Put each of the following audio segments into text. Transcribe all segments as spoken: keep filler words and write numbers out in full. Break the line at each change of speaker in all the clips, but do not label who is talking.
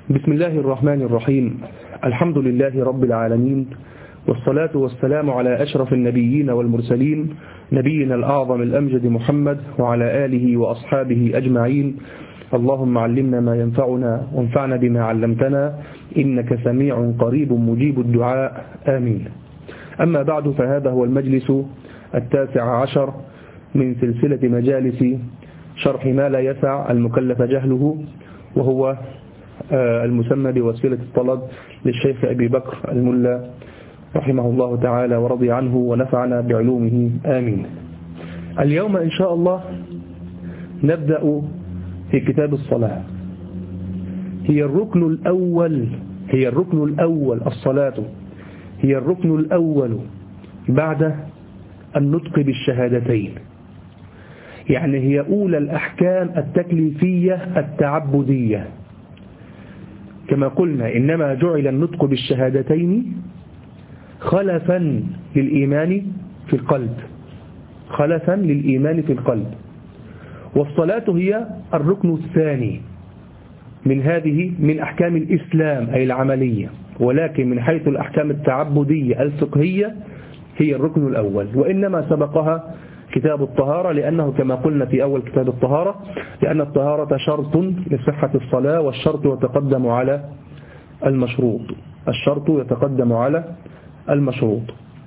بسم الله الرحمن الرحيم. الحمد لله رب العالمين، والصلاة والسلام على أشرف النبيين والمرسلين، نبينا الأعظم الأمجد محمد وعلى آله وأصحابه أجمعين. اللهم علمنا ما ينفعنا وانفعنا بما علمتنا، إنك سميع قريب مجيب الدعاء، آمين. أما بعد، فهذا هو المجلس التاسع عشر من سلسلة مجالس شرح ما لا يسع المكلف جهله، وهو المسمى بوسيلة الطلب للشيخ أبي بكر الملا رحمه الله تعالى ورضي عنه ونفعنا بعلومه، آمين. اليوم إن شاء الله نبدأ في كتاب الصلاة. هي الركن الأول هي الركن الأول الصلاة هي الركن الأول بعد النطق بالشهادتين، يعني هي أولى الأحكام التكليفية التعبدية. كما قلنا إنما جعل النطق بالشهادتين خلفا للإيمان في القلب خلفا للإيمان في القلب والصلاة هي الركن الثاني من هذه من أحكام الإسلام أي العملية، ولكن من حيث الأحكام التعبدية الفقهية هي الركن الأول، وإنما سبقها كتاب الطهارة، لأنه كما قلنا في أول كتاب الطهارة لأن الطهارة شرط لصحة الصلاة، والشرط يتقدم على المشروط الشرط يتقدم على المشروط.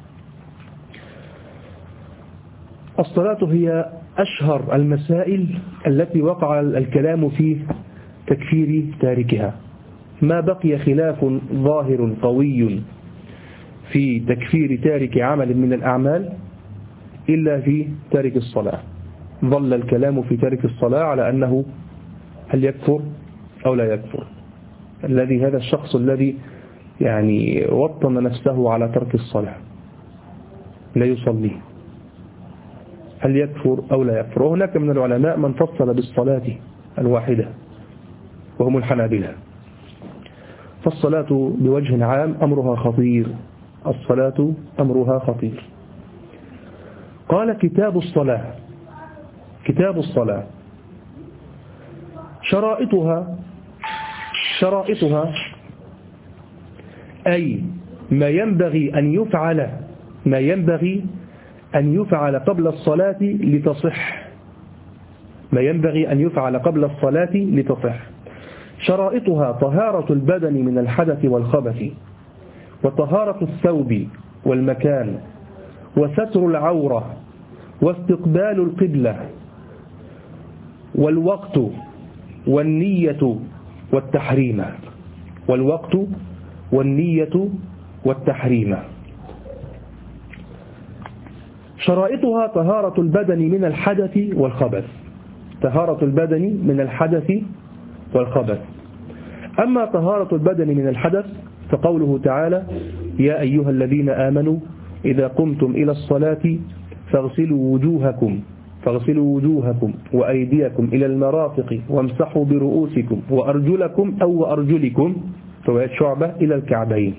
الصلاة هي أشهر المسائل التي وقع الكلام في تكفير تاركها، ما بقي خلاف ظاهر قوي في تكفير تارك عمل من الأعمال إلا في تارك الصلاة. ظل الكلام في تارك الصلاة على أنه هل يكفر أو لا يكفر. الذي هذا الشخص الذي يعني وطن نفسه على ترك الصلاة لا يصلي، هل يكفر أو لا يكفر؟ وهناك من العلماء من فصل بالصلاة الواحدة وهم الحنابلة. فالصلاة بوجه عام أمرها خطير الصلاة أمرها خطير. قال كتاب الصلاة كتاب الصلاة شرائطها شرائطها أي ما ينبغي أن يفعل ما ينبغي أن يفعل قبل الصلاة لتصح ما ينبغي أن يفعل قبل الصلاة لتصح. شرائطها طهارة البدن من الحدث والخبث، وطهارة الثوب والمكان، وستر العورة، واستقبال القبلة، والوقت، والنية والتحريم والوقت والنية والتحريم. شرائطها طهارة البدن من الحدث والخبث طهارة البدن من الحدث والخبث. أما طهارة البدن من الحدث فقوله تعالى: يا أيها الذين آمنوا إذا قمتم إلى الصلاة فاغسلوا وجوهكم فاغسلوا وجوهكم وأيديكم إلى المرافق وامسحوا برؤوسكم وأرجلكم أو وأرجلكم رواية شعبة إلى الكعبين.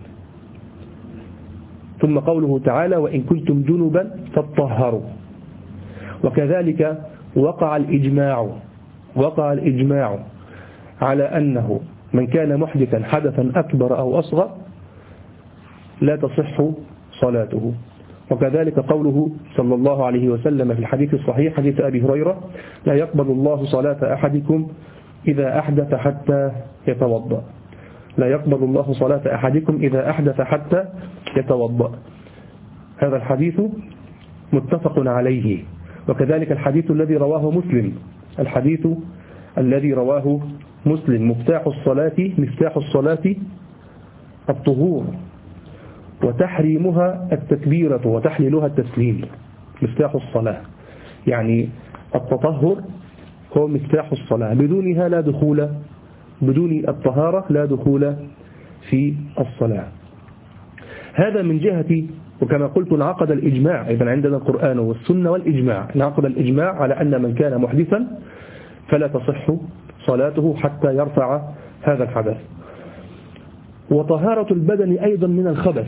ثم قوله تعالى: وإن كنتم جنبا فاطهروا. وكذلك وقع الإجماع وقع الإجماع على أنه من كان محدثا حدثا أكبر أو أصغر لا تصح صلاته. وكذلك قوله صلى الله عليه وسلم في الحديث الصحيح حديث أبي هريرة: لا يقبل الله صلاة أحدكم إذا أحدث حتى يتوضأ لا يقبل الله صلاة أحدكم إذا أحدث حتى يتوضأ. هذا الحديث متفق عليه. وكذلك الحديث الذي رواه مسلم الحديث الذي رواه مسلم مفتاح الصلاة مفتاح الصلاة الطهور، وتحريمها التكبيرة وتحليلها التسليم. مفتاح الصلاة يعني التطهر هو مفتاح الصلاة، بدونها لا دخول بدون الطهارة لا دخول في الصلاة. هذا من جهة، وكما قلت انعقد الإجماع، إذن عندنا القرآن والسنة والإجماع، انعقد الإجماع على أن من كان محدثا فلا تصح صلاته حتى يرفع هذا الحدث. وطهارة البدن أيضا من الخبث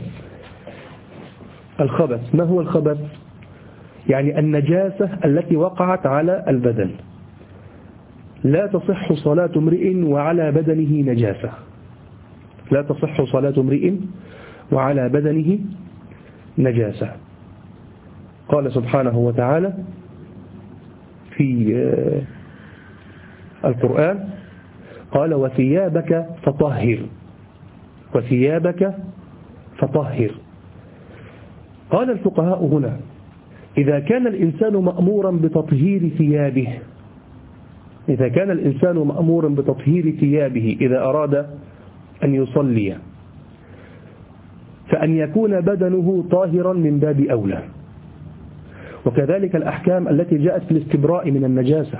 الخبث ما هو الخبث؟ يعني النجاسة التي وقعت على البدن. لا تصح صلاة امرئ وعلى بدنه نجاسة لا تصح صلاة امرئ وعلى بدنه نجاسة. قال سبحانه وتعالى في القرآن قال وثيابك فطهر، وثيابك فطهر. قال الفقهاء هنا إذا كان الإنسان مأمورا بتطهير ثيابه، إذا كان الإنسان مأمورا بتطهير ثيابه إذا أراد أن يصلي، فأن يكون بدنه طاهرا من باب أولى. وكذلك الأحكام التي جاءت في الاستبراء من النجاسة،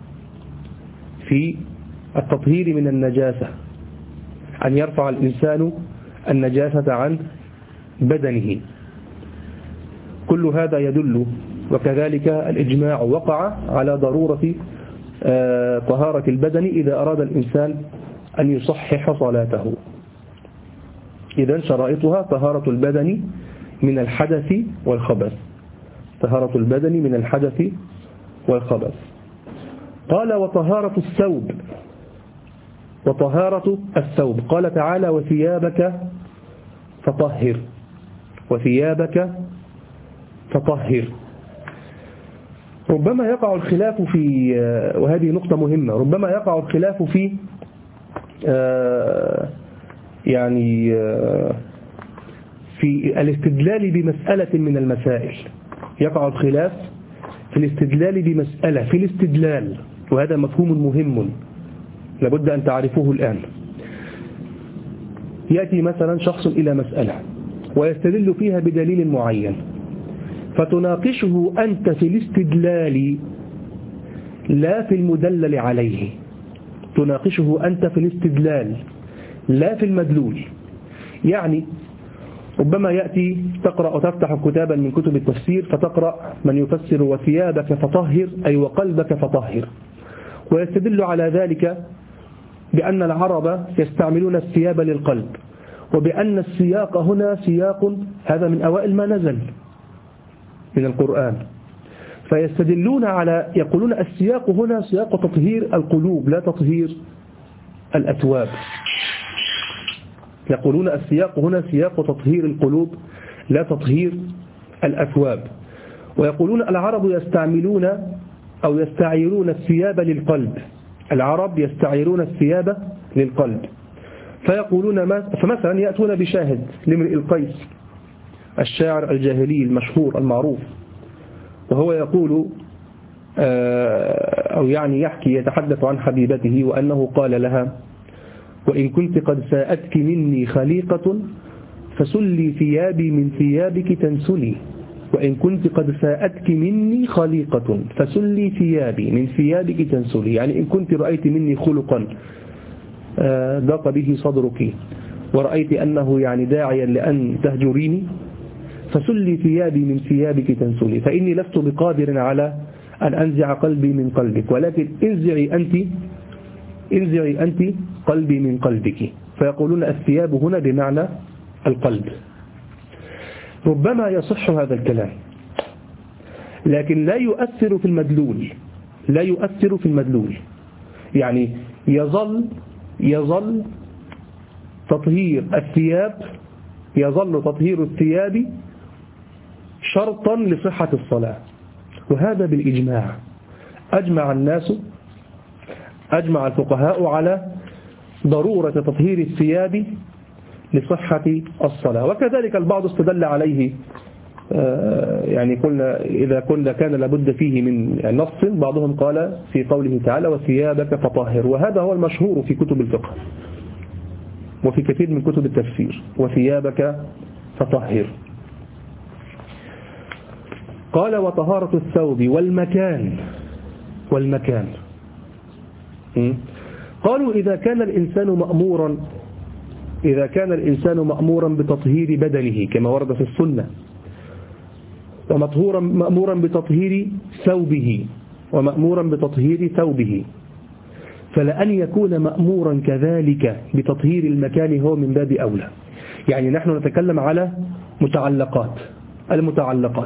في التطهير من النجاسة، أن يرفع الإنسان النجاسة عن بدنه، كل هذا يدل. وكذلك الإجماع وقع على ضرورة طهارة البدن إذا أراد الإنسان أن يصحح صلاته. إذن شرائطها طهارة البدن من الحدث والخبث، طهارة البدن من الحدث والخبث. قال وطهارة الثوب، وطهارة الثوب قال تعالى وثيابك فطهر، وثيابك فطهر. ربما يقع الخلاف في، وهذه نقطة مهمة، ربما يقع الخلاف في يعني في الاستدلال بمسألة من المسائل، يقع الخلاف في الاستدلال بمسألة، في الاستدلال، وهذا مفهوم مهم لابد أن تعرفوه الآن. يأتي مثلا شخص إلى مسألة ويستدل فيها بدليل معين، فتناقشه أنت في الاستدلال لا في المدلل عليه، تناقشه أنت في الاستدلال لا في المدلول. يعني ربما يأتي تقرأ وتفتح كتابا من كتب التفسير فتقرأ من يفسر وثيابك فطهر أي وقلبك فطهر، ويستدل على ذلك بأن العرب يستعملون الثياب للقلب، وبأن السياق هنا سياق هذا من أوائل ما نزل من القرآن، فيستدلون على، يقولون السياق هنا سياق تطهير القلوب لا تطهير الأثواب، يقولون السياق هنا سياق تطهير القلوب لا تطهير الأثواب. ويقولون العرب يستعملون أو يستعيرون الثياب للقلب، العرب يستعيرون الثياب للقلب، فيقولون ما فمثلا يأتون بشاهد لامرئ القيس الشاعر الجاهلي المشهور المعروف، وهو يقول أو يعني يحكي يتحدث عن حبيبته وأنه قال لها وإن كنت قد ساءتك مني خليقة فسلي ثيابي من ثيابك تنسلي، وإن كنت قد ساءتك مني خليقة فسلي ثيابي من ثيابك تنسلي، يعني إن كنت رأيت مني خلقا ضاق به صدرك ورأيت أنه يعني داعيا لأن تهجريني فسلي ثيابي من ثيابك تنسلي، فإني لست بقادر على أن أنزع قلبي من قلبك، ولكن انزعي أنت انزعي أنت قلبي من قلبك. فيقولون الثياب هنا بمعنى القلب. ربما يصح هذا الكلام لكن لا يؤثر في المدلول، لا يؤثر في المدلول، يعني يظل يظل تطهير الثياب يظل تطهير الثياب شرطا لصحة الصلاة، وهذا بالإجماع، أجمع الناس أجمع الفقهاء على ضرورة تطهير الثياب لصحة الصلاة. وكذلك البعض استدل عليه، يعني قلنا إذا كنا كان لابد فيه من نص، بعضهم قال في قوله تعالى وثيابك فطهر، وهذا هو المشهور في كتب الفقه وفي كثير من كتب التفسير، وثيابك فطهر. قال وطهارة الثوب والمكان، والمكان قالوا إذا كان الإنسان مأمورا إذا كان الإنسان مأمورا بتطهير بدنه كما ورد في السنة، ومطهورا مأمورا بتطهير ثوبه ومأمورا بتطهير ثوبه، فلأن يكون مأمورا كذلك بتطهير المكان هو من باب أولى. يعني نحن نتكلم على متعلقات، المتعلقات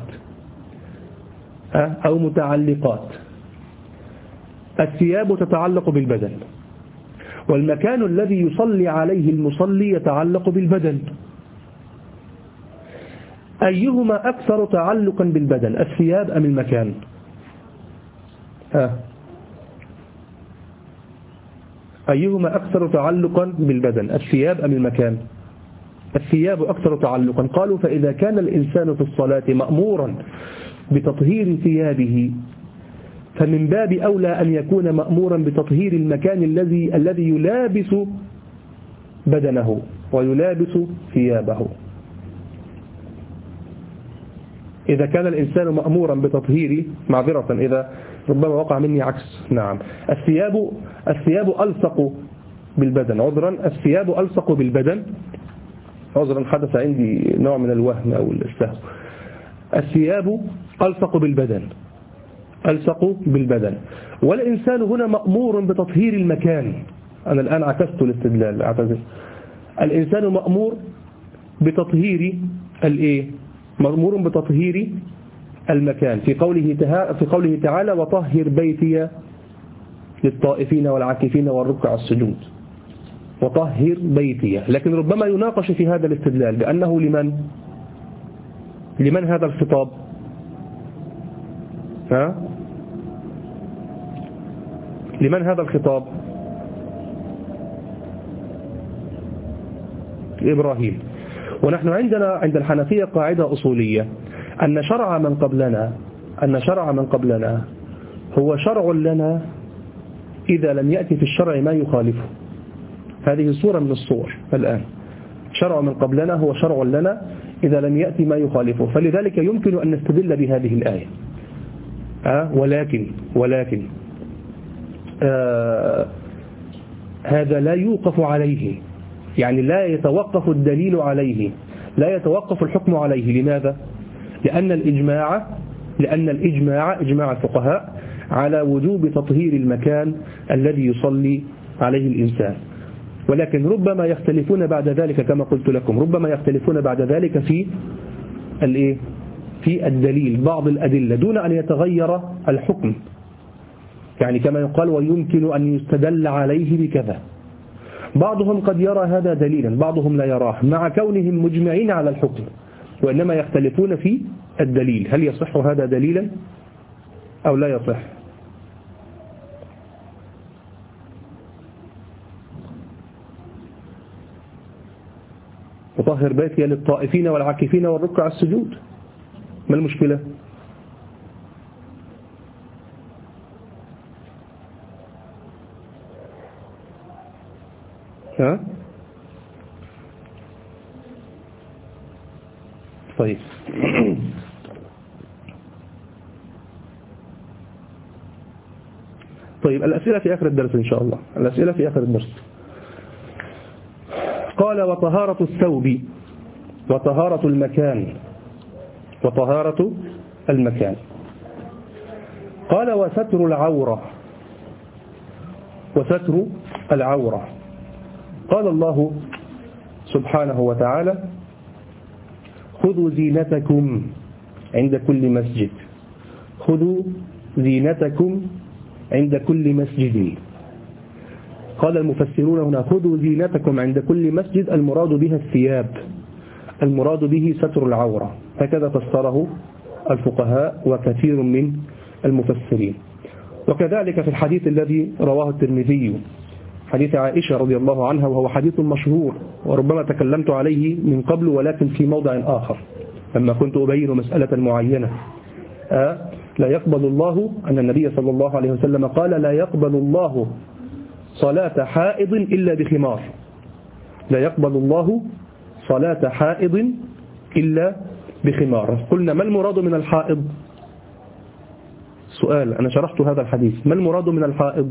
أو متعلقات، الثياب تتعلق بالبدن، والمكان الذي يصلي عليه المصلي يتعلق بالبدن. أيهما أكثر تعلقا بالبدن، الثياب أم المكان؟ ها. أيهما أكثر تعلقا بالبدن، الثياب أم المكان؟ الثياب أكثر تعلقا. قالوا فإذا كان الإنسان في الصلاة مأمورا بتطهير ثيابه فمن باب أولى أن يكون مأمورا بتطهير المكان الذي الذي يلابس بدنه ويلابس ثيابه. إذا كان الإنسان مأمورا بتطهير، معذرة إذا ربما وقع مني عكس، نعم، الثياب الثياب ألصق بالبدن، عذرا الثياب ألصق بالبدن، عذرا حدث عندي نوع من الوهم أو السهو. الثياب ألصق بالبدن، ألصق بالبدن، والإنسان هنا مأمور بتطهير المكان. أنا الآن عكست الاستدلال، أعتذر. الإنسان مأمور بتطهير الإيه؟ مأمور بتطهير المكان في قوله في قوله تعالى وطهر بيتي للطائفين والعاكفين والركع السجود، وطهر بيتي. لكن ربما يناقش في هذا الاستدلال بأنه لمن لمن هذا الخطاب؟ ها؟ لمن هذا الخطاب؟ إبراهيم. ونحن عندنا عند الحنفية قاعدة أصولية أن شرع من قبلنا أن شرع من قبلنا هو شرع لنا إذا لم يأتي في الشرع ما يخالفه. هذه صورة من الصور. الآن شرع من قبلنا هو شرع لنا إذا لم يأتي ما يخالفه، فلذلك يمكن أن نستدل بهذه الآية. أه؟ ولكن ولكن آه هذا لا يوقف عليه، يعني لا يتوقف الدليل عليه، لا يتوقف الحكم عليه. لماذا؟ لأن الإجماع لأن الإجماع إجماع الفقهاء على وجوب تطهير المكان الذي يصلي عليه الإنسان. ولكن ربما يختلفون بعد ذلك كما قلت لكم، ربما يختلفون بعد ذلك في الإيه؟ في الدليل، بعض الأدلة دون أن يتغير الحكم. يعني كما يقال ويمكن أن يستدل عليه بكذا. بعضهم قد يرى هذا دليلا، بعضهم لا يراه، مع كونهم مجمعين على الحكم، وإنما يختلفون في الدليل. هل يصح هذا دليلا أو لا يصح؟ وطهر بيتي للطائفين والعاكفين والركع السجود، ما المشكلة؟ ها؟ طيب طيب الأسئلة في آخر الدرس إن شاء الله، الأسئلة في آخر الدرس. قال وطهارة الثوب وطهارة المكان وطهارة المكان. قال وستر العورة وستر العورة. قال الله سبحانه وتعالى خذوا زينتكم عند كل مسجد، خذوا زينتكم عند كل مسجد. قال المفسرون هنا خذوا زينتكم عند كل مسجد، المراد بها الثياب، المراد به ستر العورة، هكذا فسره الفقهاء وكثير من المفسرين. وكذلك في الحديث الذي رواه الترمذي، حديث عائشة رضي الله عنها، وهو حديث مشهور وربما تكلمت عليه من قبل ولكن في موضع آخر لما كنت أبين مسألة معينة. آه لا يقبل الله، أن النبي صلى الله عليه وسلم قال لا يقبل الله صلاة حائض إلا بخمار، لا يقبل الله صلاة حائض إلا بخمار. قلنا ما المراد من الحائض؟ سؤال، أنا شرحت هذا الحديث، ما المراد من الحائض؟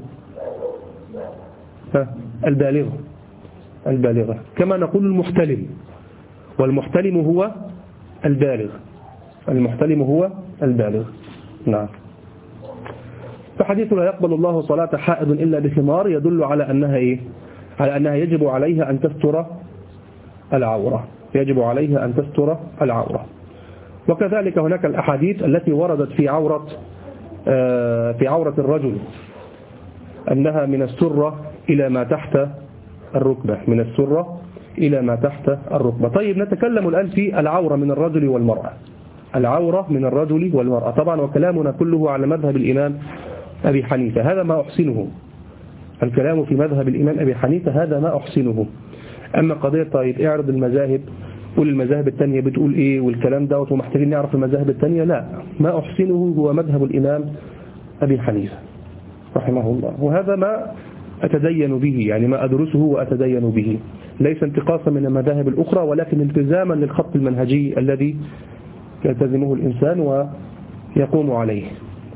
البالغة، البالغة كما نقول المحتلم، والمحتلم هو البالغ، المحتلم هو البالغ. نعم. فحديث لا يقبل الله صلاة حائض إلا بخمار يدل على أنها إيه؟ على أنها يجب عليها أن تستر العورة، يجب عليها أن تستر العورة. وكذلك هناك الأحاديث التي وردت في عورة في عورة الرجل أنها من السرة إلى ما تحت الركبة، من السرة إلى ما تحت الركبة. طيب نتكلم الآن في العورة من الرجل والمرأة. العورة من الرجل والمرأة، طبعا وكلامنا كله على مذهب الإمام أبي حنيفة، هذا ما أحسنه. الكلام في مذهب الإمام أبي حنيفة هذا ما أحسنه. أما قضية طيب اعرض المذاهب، قول المذاهب التانية بتقول إيه والكلام دوت ومحتاجين نعرف المذاهب التانية، لا، ما أحسنه هو مذهب الإمام أبي حنيفة رحمه الله، وهذا ما أتدين به، يعني ما أدرسه وأتدين به، ليس انتقاصا من المذاهب الأخرى ولكن التزاما للخط المنهجي الذي يلتزمه الإنسان ويقوم عليه.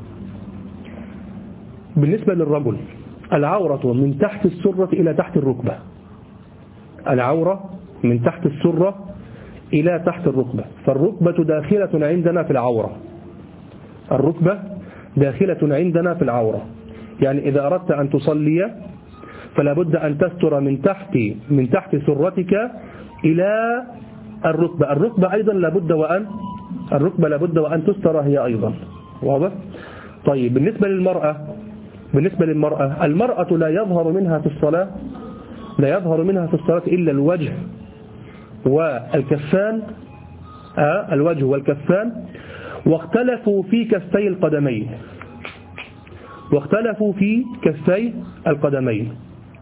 بالنسبة للرجل، العورة من تحت السرة إلى تحت الركبة، العورة من تحت السرة إلى تحت الركبة، فالركبة داخلة عندنا في العورة، الركبة داخلة عندنا في العورة، يعني إذا أردت أن تصلي فلا بد أن تستر من تحت من تحت سرتك إلى الركبة، الركبة أيضا لابد وأن الركبة لابد وأن تستر هي أيضا، واضح؟ طيب بالنسبة للمرأة، بالنسبة للمرأة المرأة لا يظهر منها في الصلاة لا يظهر منها في الصلاة إلا الوجه والكفان، آه الوجه والكفان، واختلفوا في كفي القدمين واختلفوا في كفي القدمين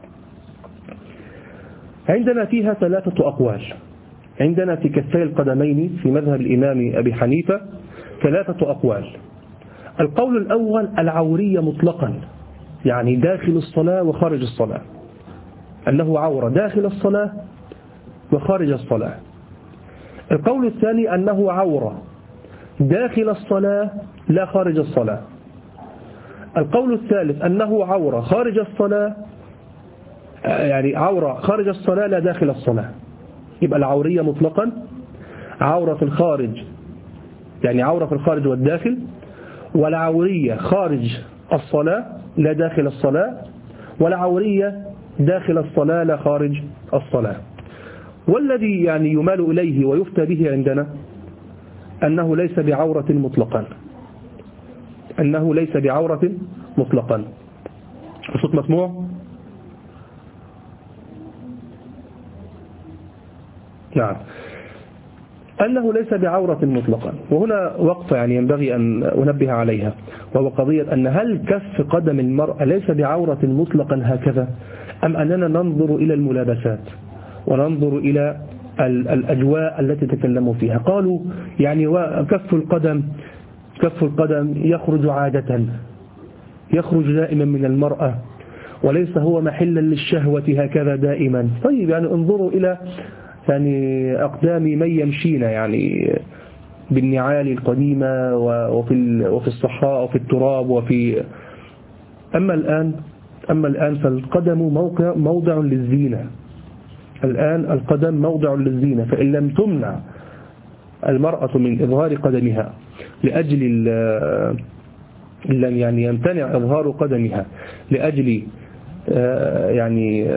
عندنا فيها ثلاثة أقوال. عندنا في كفي القدمين في مذهب الإمام أبي حنيفة ثلاثة أقوال. القول الأول العورية مطلقا، يعني داخل الصلاة وخارج الصلاة، أنه عورة داخل الصلاة وخارج الصلاة. القول الثاني أنه عورة داخل الصلاة لا خارج الصلاة. القول الثالث أنه عورة خارج الصلاة، يعني عورة خارج الصلاة لا داخل الصلاة. يبقى العورية مطلقا عورة في الخارج، يعني عورة في الخارج والداخل، والعورية خارج الصلاة لا داخل الصلاة، والعورية داخل الصلاة لا خارج الصلاة. والذي يعني يمال إليه ويفتى به عندنا أنه ليس بعورة مطلقا، أنه ليس بعورة مطلقا. الصوت مسموع؟ نعم، أنه ليس بعورة مطلقا. وهنا وقفة يعني ينبغي أن أنبه عليها، وهو قضية أن هل كف قدم المرأة ليس بعورة مطلقا هكذا، أم أننا ننظر إلى الملابسات وننظر إلى الأجواء التي تكلموا فيها. قالوا يعني كف القدم كف القدم يخرج عادة، يخرج دائما من المرأة، وليس هو محلا للشهوة هكذا دائما. طيب يعني انظروا إلى يعني أقدام من يمشين يعني بالنعال القديمة وفي وفي الصحراء وفي التراب وفي أما الآن أما الآن فالقدم موقع موضع للزينة. الآن القدم موضع للزينة، فإن لم تمنع المرأة من إظهار قدمها لأجل لم يعني يمتنع إظهار قدمها لأجل يعني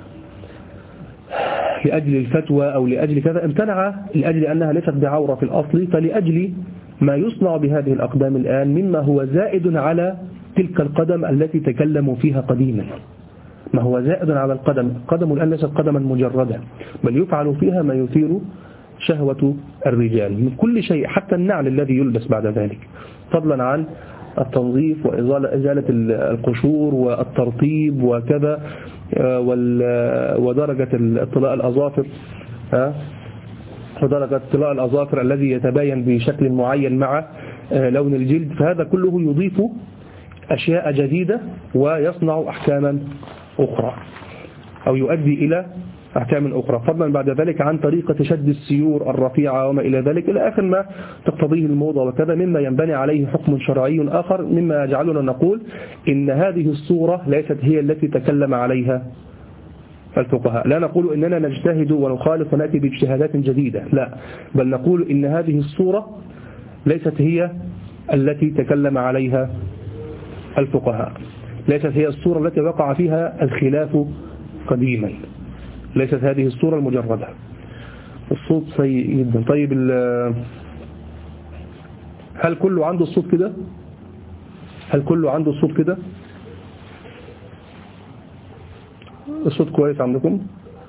لأجل الفتوى أو لأجل كذا، امتنع لأجل أنها ليست بعورة في الأصل، فلأجل ما يصنع بهذه الأقدام الآن مما هو زائد على تلك القدم التي تكلموا فيها قديما، ما هو زائد على القدم. القدم الآن ليست قدما مجردا، بل يفعل فيها ما يثير شهوة الرجال من كل شيء، حتى النعل الذي يلبس بعد ذلك، فضلا عن التنظيف وإزالة القشور والترطيب وكذا، ودرجة اطلاء الأظافر ودرجة اطلاء الأظافر الذي يتباين بشكل معين مع لون الجلد. فهذا كله يضيف أشياء جديدة ويصنع أحكاما أخرى أو يؤدي إلى أحكام أخرى، فضلا بعد ذلك عن طريقة شد السيور الرفيعة وما إلى ذلك إلى آخر ما تقتضيه الموضة وكذا، مما ينبني عليه حكم شرعي آخر، مما يجعلنا نقول إن هذه الصورة ليست هي التي تكلم عليها الفقهاء. لا نقول إننا نجتهد ونخالف ونأتي باجتهادات جديدة، لا، بل نقول إن هذه الصورة ليست هي التي تكلم عليها الفقهاء، ليست هي الصورة التي وقع فيها الخلاف قديما، ليست هذه الصورة المجردة. الصوت سيء جدا. طيب هل كله عنده الصوت كده؟ هل كله عنده الصوت كده؟ الصوت كويس عندكم؟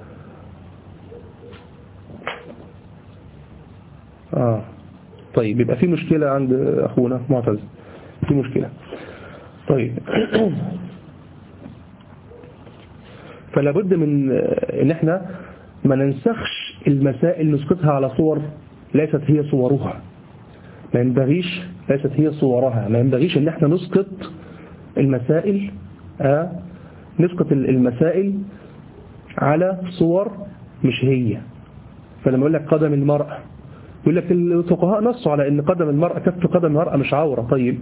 آه طيب يبقى في مشكلة عند أخونا معتز، في مشكلة. طيب فلا بد من ان احنا ما ننسخش المسائل نسقطها على صور ليست هي صورها، ما ينبغيش ليست هي صورها، ما ينبغيش ان احنا نسقط المسائل آه نسقط المسائل على صور مش هي. فلما يقول لك قدم المرأة، يقول لك الفقهاء نصوا على ان قدم المرأة كف قدم المرأة مش عورة. طيب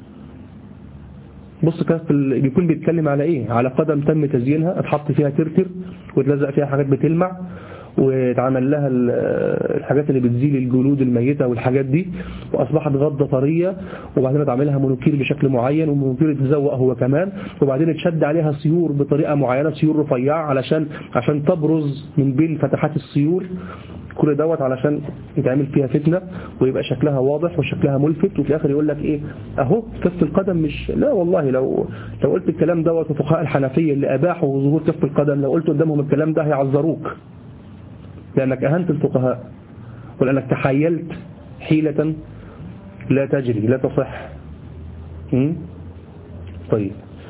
بص كف بيكون بيتكلم على ايه؟ على قدم تم تزيينها، اتحط فيها ترتر وتلزق فيها حاجات بتلمع واتعمل لها الحاجات اللي بتزيل الجلود الميتة والحاجات دي، واصبحت غضة طرية، وبعدين اتعملها مونوكير بشكل معين، والمونوكير يتزوق هو كمان، وبعدين اتشد عليها سيور بطريقة معينة، سيور رفيعة علشان عشان تبرز من بين فتحات السيور. كل دوت علشان يتعمل فيها فتنة ويبقى شكلها واضح وشكلها ملفت، وفي الآخر يقول لك ايه اهو كف القدم مش. لا والله، لو لو قلت الكلام دوت وفقهاء الحنفية اللي اباحوا ظهور كف القدم، لو قلت قدامهم الكلام ده هيعذروك، لأنك أهنت الفقهاء ولأنك تحايلت حيلة لا تجري لا تصح. طيب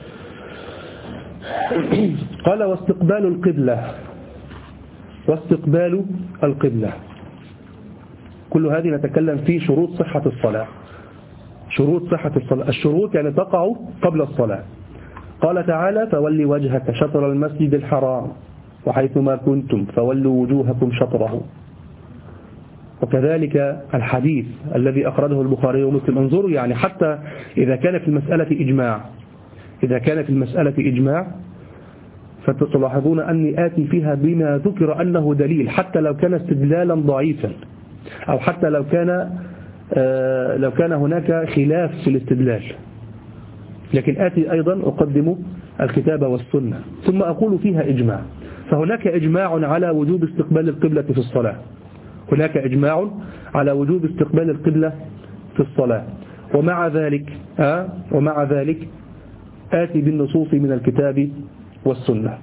قال واستقبال القبلة، واستقبال القبلة كل هذه نتكلم في شروط صحة الصلاة. شروط صحة الصلاة، الشروط يعني تقع قبل الصلاة. قال تعالى فولي وجهك شطر المسجد الحرام وحيثما كنتم فولوا وجوهكم شطره. وكذلك الحديث الذي أخرجه البخاري ومسلم. انظروا يعني حتى إذا كان في المسألة إجماع، إذا كان في المسألة إجماع فتلاحظون أني آتي فيها بما ذكر أنه دليل، حتى لو كان استدلالا ضعيفا، أو حتى لو كان آه لو كان هناك خلاف في الاستدلال، لكن آتي أيضا أقدم الكتاب والسنة ثم أقول فيها إجماع. فهناك إجماع على وجوب استقبال القبلة في الصلاة، هناك إجماع على وجوب استقبال القبلة في الصلاة، ومع ذلك آه ومع ذلك آتي بالنصوص من الكتاب والسنة.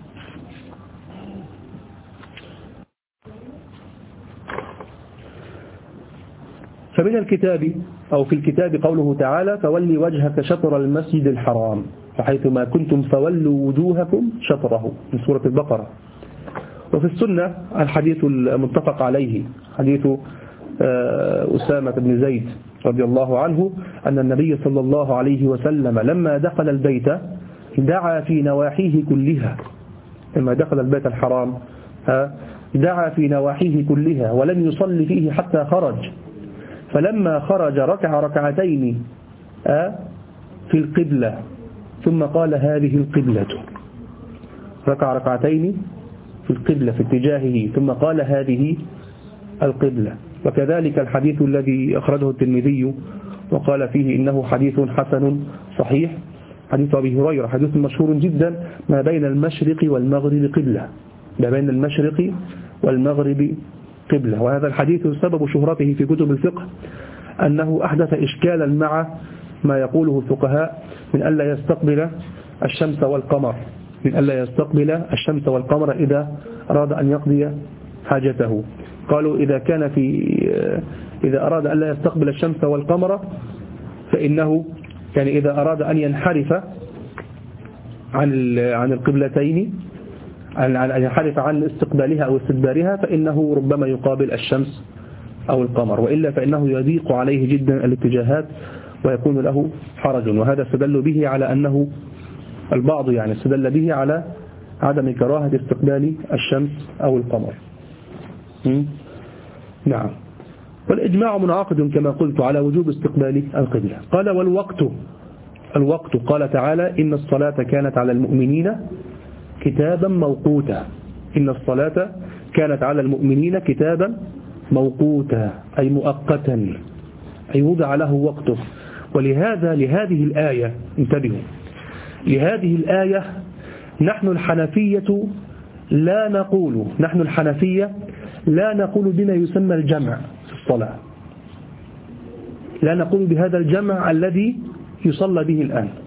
فمن الكتاب أو في الكتاب قوله تعالى فولي وجهك شطر المسجد الحرام فحيثما كنتم فولوا وجوهكم شطره من سورة البقرة. وفي السنة الحديث المتفق عليه حديث أسامة بن زيد رضي الله عنه أن النبي صلى الله عليه وسلم لما دخل البيت دعا في نواحيه كلها، لما دخل البيت الحرام دعا في نواحيه كلها ولم يصلي فيه حتى خرج، فلما خرج ركع ركعتين في القبلة ثم قال هذه القبلة، ركع ركعتين في القبلة في اتجاهه ثم قال هذه القبلة. وكذلك الحديث الذي أخرجه الترمذي وقال فيه إنه حديث حسن صحيح، حديث أبي هريرة، حديث مشهور جدا ما بين المشرق والمغرب قبلة، ما بين المشرق والمغرب قبلة. وهذا الحديث سبب شهرته في كتب الفقه أنه أحدث إشكالا مع ما يقوله الفقهاء من ألا يستقبل الشمس والقمر، من ألا يستقبل الشمس والقمر إذا أراد أن يقضي حاجته. قالوا إذا كان في إذا أراد أن لا يستقبل الشمس والقمر فإنه يعني إذا أراد أن ينحرف عن عن القبلتين، أن ينحرف عن استقبالها أو استدبارها، فإنه ربما يقابل الشمس أو القمر، وإلا فإنه يضيق عليه جدا الاتجاهات ويكون له حرج. وهذا استدل به على أنه البعض يعني استدل به على عدم كراهة استقبال الشمس أو القمر. نعم. والإجماع منعقد كما قلت على وجوب استقبال القبلة. قال والوقت، الوقت قال تعالى إن الصلاة كانت على المؤمنين كتابا موقوتا، إن الصلاة كانت على المؤمنين كتابا موقوتا أي مؤقتا، أي وضع له وقته. ولهذا لهذه الآية انتبهوا، لهذه الآية نحن الحنفية لا نقول نحن الحنفية لا نقول بما يسمى الجمع في الصلاة، لا نقول بهذا الجمع الذي يصلى به الآن،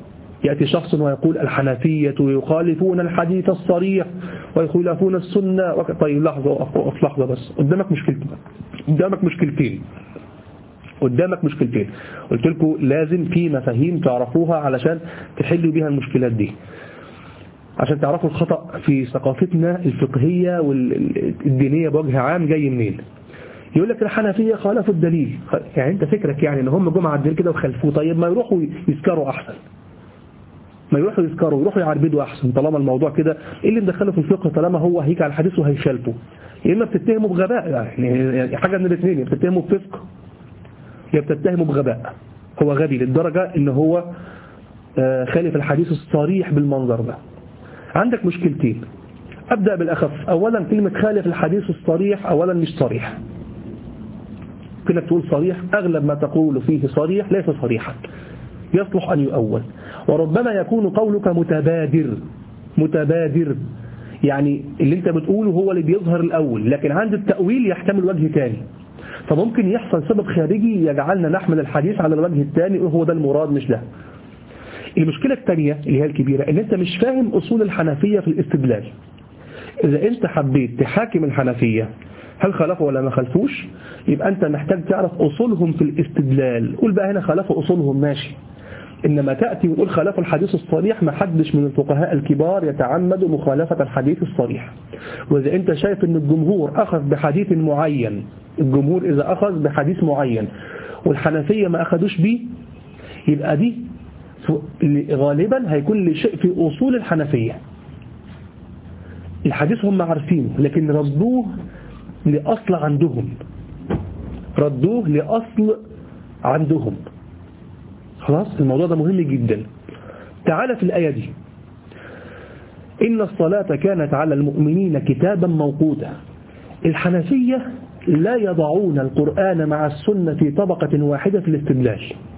يأتي شخص ويقول الحنفية يخالفون الحديث الصريح ويخالفون السنة. طيب لحظة وقف لحظة بس، قدامك مشكلتين قدامك مشكلتين قدامك مشكلتين قلت لكم لازم في مفاهيم تعرفوها علشان تحلوا بيها المشكلات دي، عشان تعرفوا الخطأ في ثقافتنا الفقهية والدينية بوجه عام جاي منين. يقول لك الحنفية خالفوا الدليل، يعني انت فكرك يعني ان هم جمعة على الدليل كده وخلفوه. طيب ما يروحوا يسكروا احسن، ما يروحوا يسكروا يروحوا يعربدوا احسن. طالما الموضوع كده ايه اللي مدخله في الفقه؟ طالما هو هيجي على الحديث وهيخالفه، يا اما بتتهمه بغباء، يعني حاجه من الاثنين، يا بتتهمه بفسق يا بتتهمه بغباء. هو غبي للدرجه ان هو خالف الحديث الصريح بالمنظر ده. عندك مشكلتين، ابدا بالاخف. اولا كلمه خالف الحديث الصريح اولا مش صريح، كنك تقول صريح اغلب ما تقول فيه صريح ليس صريحا، يصلح ان يؤول. وربما يكون قولك متبادر متبادر يعني اللي انت بتقوله هو اللي بيظهر الأول، لكن عند التأويل يحتمل وجه ثاني، فممكن يحصل سبب خارجي يجعلنا نحمل الحديث على الوجه الثاني وهو ده المراد مش ده. المشكلة الثانية اللي هي الكبيرة ان انت مش فاهم أصول الحنفية في الاستدلال. إذا انت حبيت تحاكم الحنفية هل خالفوا ولا ما خالفوش، يبقى انت محتاج تعرف أصولهم في الاستدلال. قول بقى هنا خالفوا أصولهم ماشي، إنما تأتي وتقول خالفوا الحديث الصريح، ما حدش من الفقهاء الكبار يتعمد مخالفة الحديث الصريح. وإذا أنت شايف أن الجمهور أخذ بحديث معين، الجمهور إذا أخذ بحديث معين والحنفية ما أخذوش به، يبقى دي غالبا هيكون لشيء في أصول الحنفية. الحديث هم عارفينه لكن ردوه لأصل عندهم، ردوه لأصل عندهم. خلاص الموضوع ده مهم جدا. تعال في الآية دي، إن الصلاة كانت على المؤمنين كتابا موقوتا. الحنفية لا يضعون القرآن مع السنة في طبقة واحدة في الاستدلال.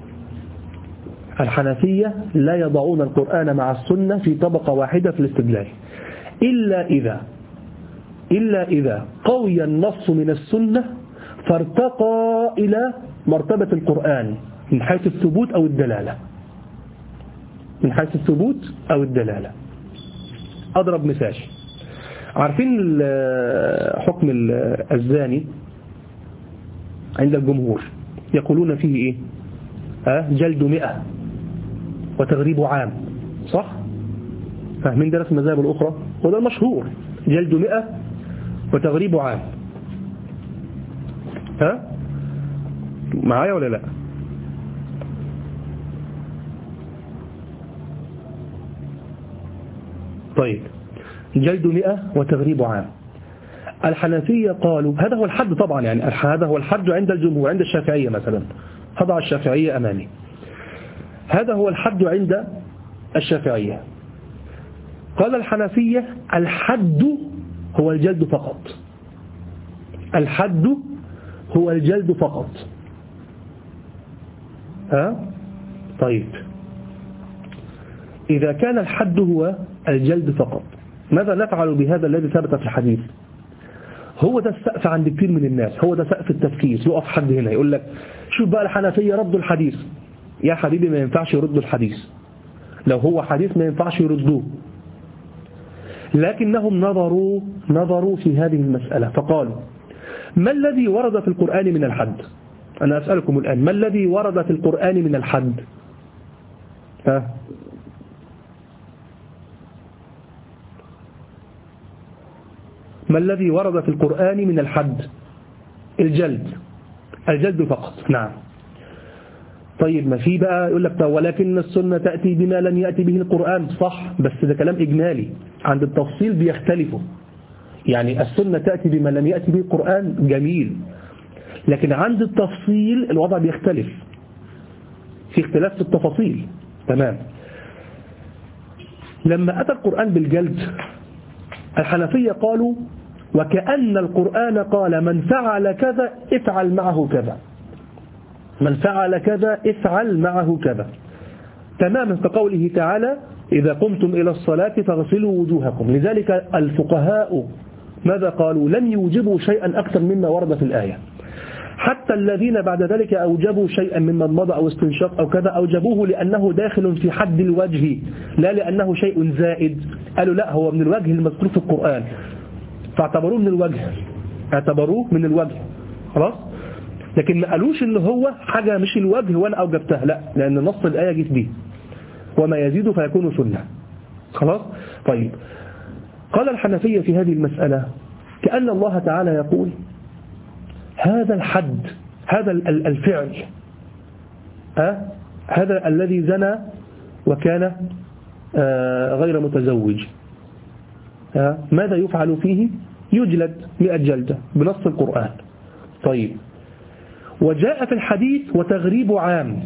الحنفية لا يضعون القرآن مع السنة في طبقة واحدة في الاستدلال إلا إذا إلا إذا قوي النص من السنة فارتقى إلى مرتبة القرآن من حيث الثبوت أو الدلالة، من حيث الثبوت أو الدلالة. أضرب مثال، عارفين حكم الزاني عند الجمهور يقولون فيه إيه؟ أه؟ جلد مئة وتغريب عام، صح؟ فاهمين درس المذاهب الأخرى؟ وده المشهور، جلد مئة وتغريب عام. ها؟ أه؟ معايا ولا لا؟ طيب جلد مئة وتغريب عام. الحنفية قالوا هذا هو الحد طبعا، يعني هذا هو الحد عند الجمهور. عند الشافعية مثلا، هضع الشافعية أمامي، هذا هو الحد عند الشافعية. قال الحنفية الحد هو الجلد فقط، الحد هو الجلد فقط. ها؟ طيب إذا كان الحد هو الجلد فقط، ماذا نفعل بهذا الذي ثبت في الحديث؟ هو ده السقف عند كثير من الناس، هو ده سقف التفكير. يقف حد هنا يقول لك شوف بقى الحنفية ردوا الحديث. يا حبيبي ما ينفعش يردوا الحديث، لو هو حديث ما ينفعش يردوه، لكنهم نظروا نظروا في هذه المسألة فقالوا ما الذي ورد في القرآن من الحد؟ أنا أسألكم الآن، ما الذي ورد في القرآن من الحد؟ ها؟ ما الذي ورد في القرآن من الحد؟ الجلد، الجلد فقط. نعم. طيب ما في بقى يقول لك ولكن السنة تأتي بما لم يأتي به القرآن، صح، بس ده كلام إجمالي، عند التفصيل بيختلفوا. يعني السنة تأتي بما لم يأتي به القرآن جميل، لكن عند التفصيل الوضع بيختلف، في اختلاف في التفاصيل. تمام. لما أتى القرآن بالجلد الحنفية قالوا وكأن القرآن قال من فعل كذا افعل معه كذا، من فعل كذا افعل معه كذا، تماما كقوله تعالى إذا قمتم إلى الصلاة فاغسلوا وجوهكم. لذلك الفقهاء ماذا قالوا؟ لم يوجبوا شيئا أكثر مما ورد في الآية. حتى الذين بعد ذلك أوجبوا شيئا مما مضى أو استنشاق أو كذا أوجبوه لأنه داخل في حد الوجه لا لأنه شيء زائد. قالوا لا هو من الوجه المذكور في القرآن فاعتبروه من الوجه اعتبروه من الوجه خلاص. لكن ما قالوش إن هو حاجة مش الوجه وأنا أوجبتها لا لأن نص الآية جت به وما يزيد فيكون سنة خلاص. طيب قال الحنفية في هذه المسألة كأن الله تعالى يقول هذا الحد هذا الفعل أه؟ هذا الذي زنى وكان آه غير متزوج أه؟ ماذا يفعل فيه؟ يجلد مئة جلدة بنص القرآن. طيب وجاء في الحديث وتغريب عام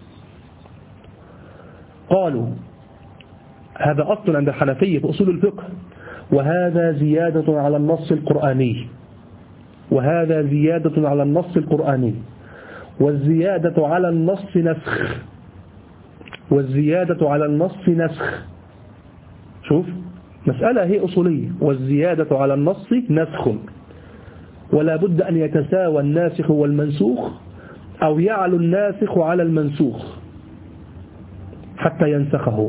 قالوا هذا أصل عند الحنفية في أصول الفقه وهذا زيادة على النص القرآني وهذا زيادة على النص القرآني والزيادة على النص نسخ والزيادة على النص نسخ. شوف مسألة هي أصولية والزيادة على النص نسخ ولا بد أن يتساوى الناسخ والمنسوخ أو يعلو الناسخ على المنسوخ حتى ينسخه.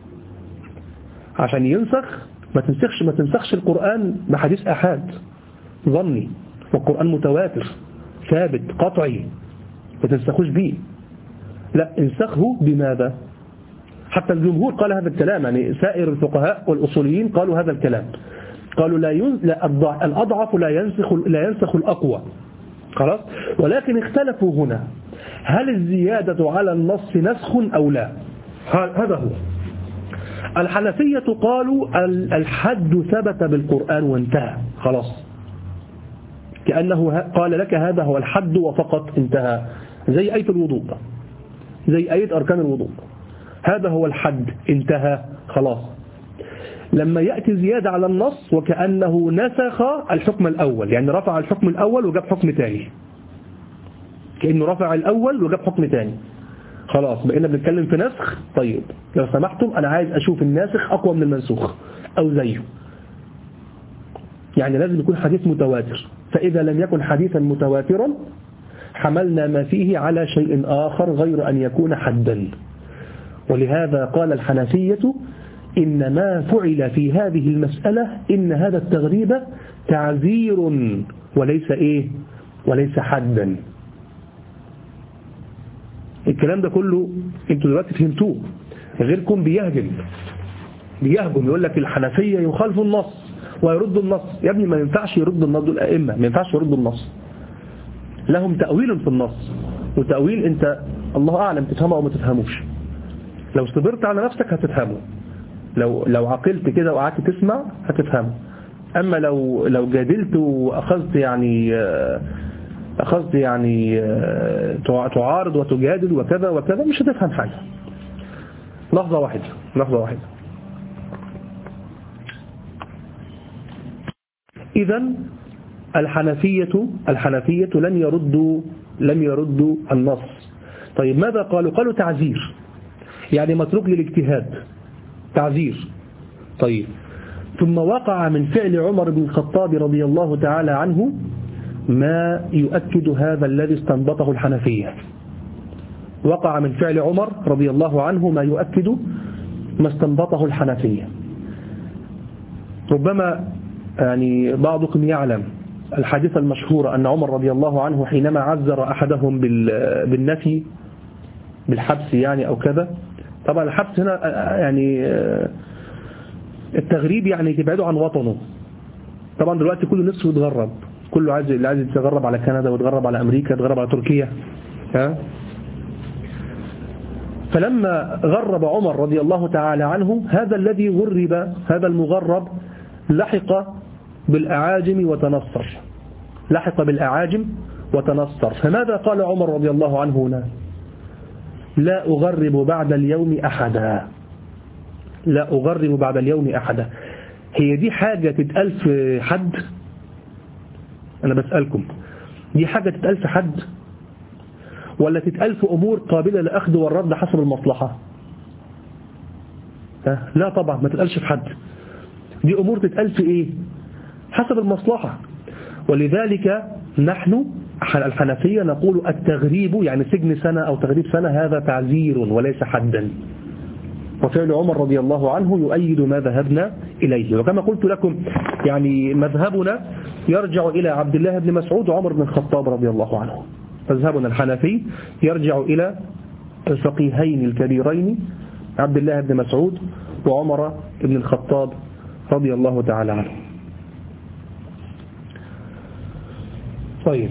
عشان ينسخ ما تنسخش ما تنسخش القرآن بحديث أحاد ظني والقرآن متواتر ثابت قطعي ما تنسخوش به لا انسخه بماذا؟ حتى الجمهور قال هذا الكلام يعني سائر الفقهاء والأصوليين قالوا هذا الكلام قالوا لا, ين... لا الأضعف لا ينسخ لا ينسخ الأقوى خلاص. ولكن اختلفوا هنا هل الزيادة على النص نسخ أو لا؟ هذا هو. الحنفية قالوا الحد ثبت بالقرآن وانتهى خلاص كأنه قال لك هذا هو الحد وفقط انتهى زي آية الوضوء زي آية أركان الوضوء هذا هو الحد انتهى خلاص. لما يأتي زيادة على النص وكأنه نسخ الحكم الأول يعني رفع الحكم الأول وجاب حكم تاني كأنه رفع الأول وجاب حكم تاني خلاص بقينا بنتكلم في نسخ. طيب لو سمحتم أنا عايز أشوف الناسخ أقوى من المنسوخ أو زيه يعني لازم يكون حديث متواتر فإذا لم يكن حديثا متواترا حملنا ما فيه على شيء آخر غير أن يكون حدا. ولهذا قال الحنفية إن ما فعل في هذه المسألة إن هذا التغريب تعذير وليس إيه وليس حدا. الكلام ده كله انتوا دلوقتي فهمتوه. غيركم بيهجم بيهجم يقول لك الحنفية يخالفوا النص ويرد النص. يا ابني ما ينفعش يرد النص الأئمة ما ينفعش يرد النص لهم تأويل في النص وتأويل انت الله أعلم تفهمه أو ما تفهموش. لو صبرت على نفسك هتفهمه لو لو عقلت كده وقعدت تسمع هتفهمه. أما لو لو جادلت وأخذت يعني أخذت يعني تعارض وتجادل وكذا وكذا مش هتفهم حاجة. لحظة واحدة لحظة واحدة. إذن الحنفية الحنفية لم يردوا لم يردوا النص. طيب ماذا قالوا؟ قالوا تعذير يعني متروك للاجتهاد تعذير. طيب ثم وقع من فعل عمر بن الخطاب رضي الله تعالى عنه ما يؤكد هذا الذي استنبطه الحنفية. وقع من فعل عمر رضي الله عنه ما يؤكد ما استنبطه الحنفية. ربما يعني بعضكم يعلم الحديث المشهور أن عمر رضي الله عنه حينما عذر أحدهم بالنفي بالحبس يعني أو كذا. طبعا الحبس هنا يعني التغريب يعني تبعده عن وطنه. طبعا دلوقتي كله نفسه يتغرب كله عايز اللي عايز يتغرب على كندا ويتغرب على أمريكا يتغرب على تركيا ها. فلما غرب عمر رضي الله تعالى عنه هذا الذي غرب هذا المغرب لحق بالأعاجم وتنصر لحق بالأعاجم وتنصر. فماذا قال عمر رضي الله عنه هنا؟ لا أغرب بعد اليوم أحدا لا أغرب بعد اليوم أحدا. هي دي حاجة تتقال في حد؟ أنا بسألكم دي حاجة تتقال في حد ولا تتقال في أمور قابلة لأخذ والرد حسب المصلحة؟ لا طبعا ما تتقالش في حد. دي أمور تتقال في إيه؟ حسب المصلحة. ولذلك نحن الحنفية نقول التغريب يعني سجن سنة أو تغريب سنة هذا تعزير وليس حدا، وفعل عمر رضي الله عنه يؤيد ما ذهبنا إليه. وكما قلت لكم يعني مذهبنا يرجع إلى عبد الله بن مسعود وعمر بن الخطاب رضي الله عنه. مذهبنا الحنفي يرجع إلى الفقيهين الكبيرين عبد الله بن مسعود وعمر بن الخطاب رضي الله تعالى عنه. طيب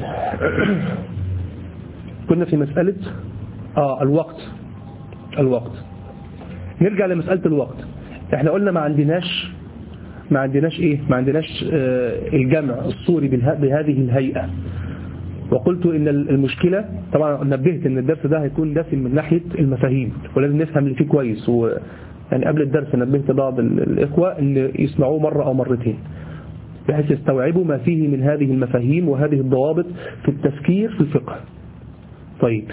كنا في مسألة آه الوقت الوقت نرجع لمسألة الوقت. احنا قلنا ما عندناش ما عندناش ايه ما عندناش آه الجمع الصوري بهذه الهيئة، وقلت ان المشكلة طبعا نبهت ان الدرس ده هيكون دسم من ناحية المفاهيم ولازم نفهم اللي فيه كويس، و يعني قبل الدرس نبهت بعض الإخوة ان يسمعوه مرة او مرتين بحيث يستوعبوا ما فيه من هذه المفاهيم وهذه الضوابط في التفكير في الفقه. طيب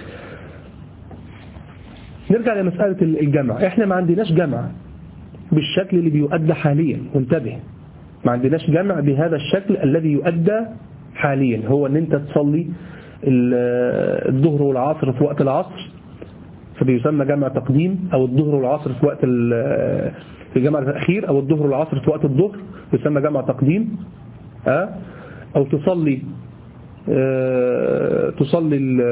نرجع لمسألة الجمع. احنا ما عندناش جمع بالشكل اللي بيؤدى حاليا، وانتبه ما عندناش جمع بهذا الشكل الذي يؤدى حاليا، هو ان انت تصلي الظهر والعصر في وقت العصر فبيسمى جمع تقديم، او الظهر والعصر في وقت في جمع التأخير، او الظهر والعصر في وقت الظهر يسمى جمع تقديم، اه او تصلي اه تصلي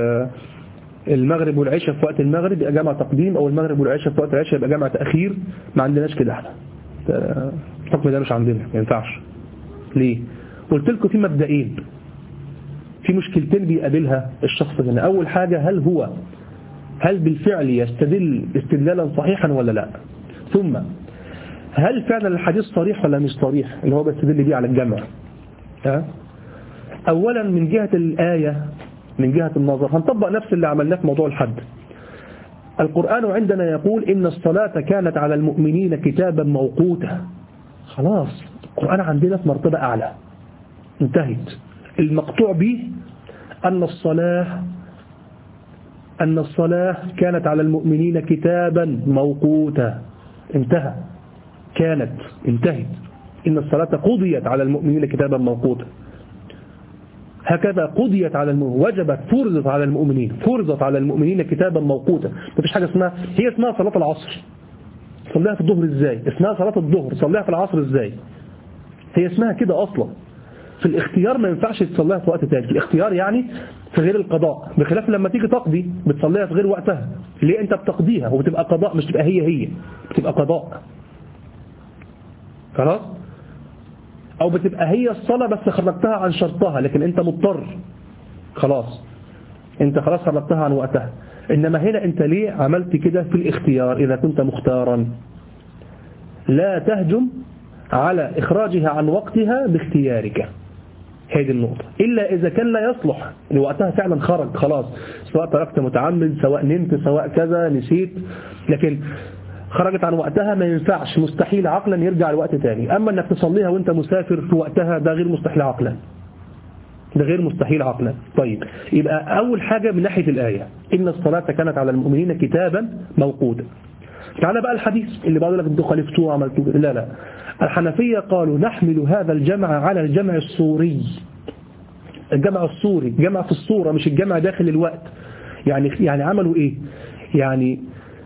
المغرب والعشاء في وقت المغرب يبقى جمع تقديم، او المغرب والعشاء في وقت العشاء يبقى جمع تأخير. ما عندناش كده احنا، الحكم ده مش عندنا، ما ينفعش. ليه؟ قلت لكم في مبدئين، في مشكلتين بيقابلها الشخص هنا. اول حاجة هل هو هل بالفعل يستدل استدلالا صحيحا ولا لا، ثم هل فعلا الحديث صريح ولا مش صريح اللي هو بيستدل بيه على الجمع. ها؟ اولا من جهة الآية من جهة النظر هنطبق نفس اللي عملناه في موضوع الحد. القرآن عندنا يقول إن الصلاة كانت على المؤمنين كتابا موقوتا. خلاص القرآن عندنا في مرتبة أعلى، انتهت. المقطوع به أن الصلاة أن الصلاة كانت على المؤمنين كتابا موقوتا، انتهى، كانت انتهت. إن الصلاة قضيت على المؤمنين كتابا موقوتا، هكذا قضيت على المؤمنين، وجبت فرضت على المؤمنين فرضت على المؤمنين كتابا موقوتا. مفيش حاجة اسمها هي اسمها صلاة العصر صليها في الظهر ازاي، اسمها صلاة الظهر صليها في العصر ازاي، هي اسمها كده أصلا. في الاختيار ما ينفعش تصليها في وقت تاني، الاختيار يعني في غير القضاء، بخلاف لما تيجي تقضي بتصليها في غير وقتها. ليه؟ انت بتقضيها وبتبقى قضاء، مش تبقى هي هي بتبقى قضاء، خلاص، او بتبقى هي الصلاة بس خرجتها عن شرطها لكن انت مضطر، خلاص انت خلاص خرجتها عن وقتها. انما هنا انت ليه عملت كده في الاختيار؟ اذا كنت مختارا لا تهجم على اخراجها عن وقتها باختيارك، هذه النقطة، إلا إذا كان لا يصلح لوقتها فعلا خرج خلاص، سواء تركت متعمد سواء نمت سواء كذا نسيت، لكن خرجت عن وقتها ما ينفعش، مستحيل عقلا يرجع لوقت تاني. أما أنك تصليها وانت مسافر في وقتها ده غير مستحيل عقلا، ده غير مستحيل عقلا. طيب يبقى أول حاجة من ناحية الآية إن الصلاة كانت على المؤمنين كتابا موقوتا. تعالى بقى الحديث اللي بقول لك انتوا خالفتوه وعملتوه، لا لا، الحنفية قالوا نحمل هذا الجمع على الجمع الصوري. الجمع الصوري جمع في الصورة مش الجمع داخل الوقت. يعني يعني عملوا ايه؟ يعني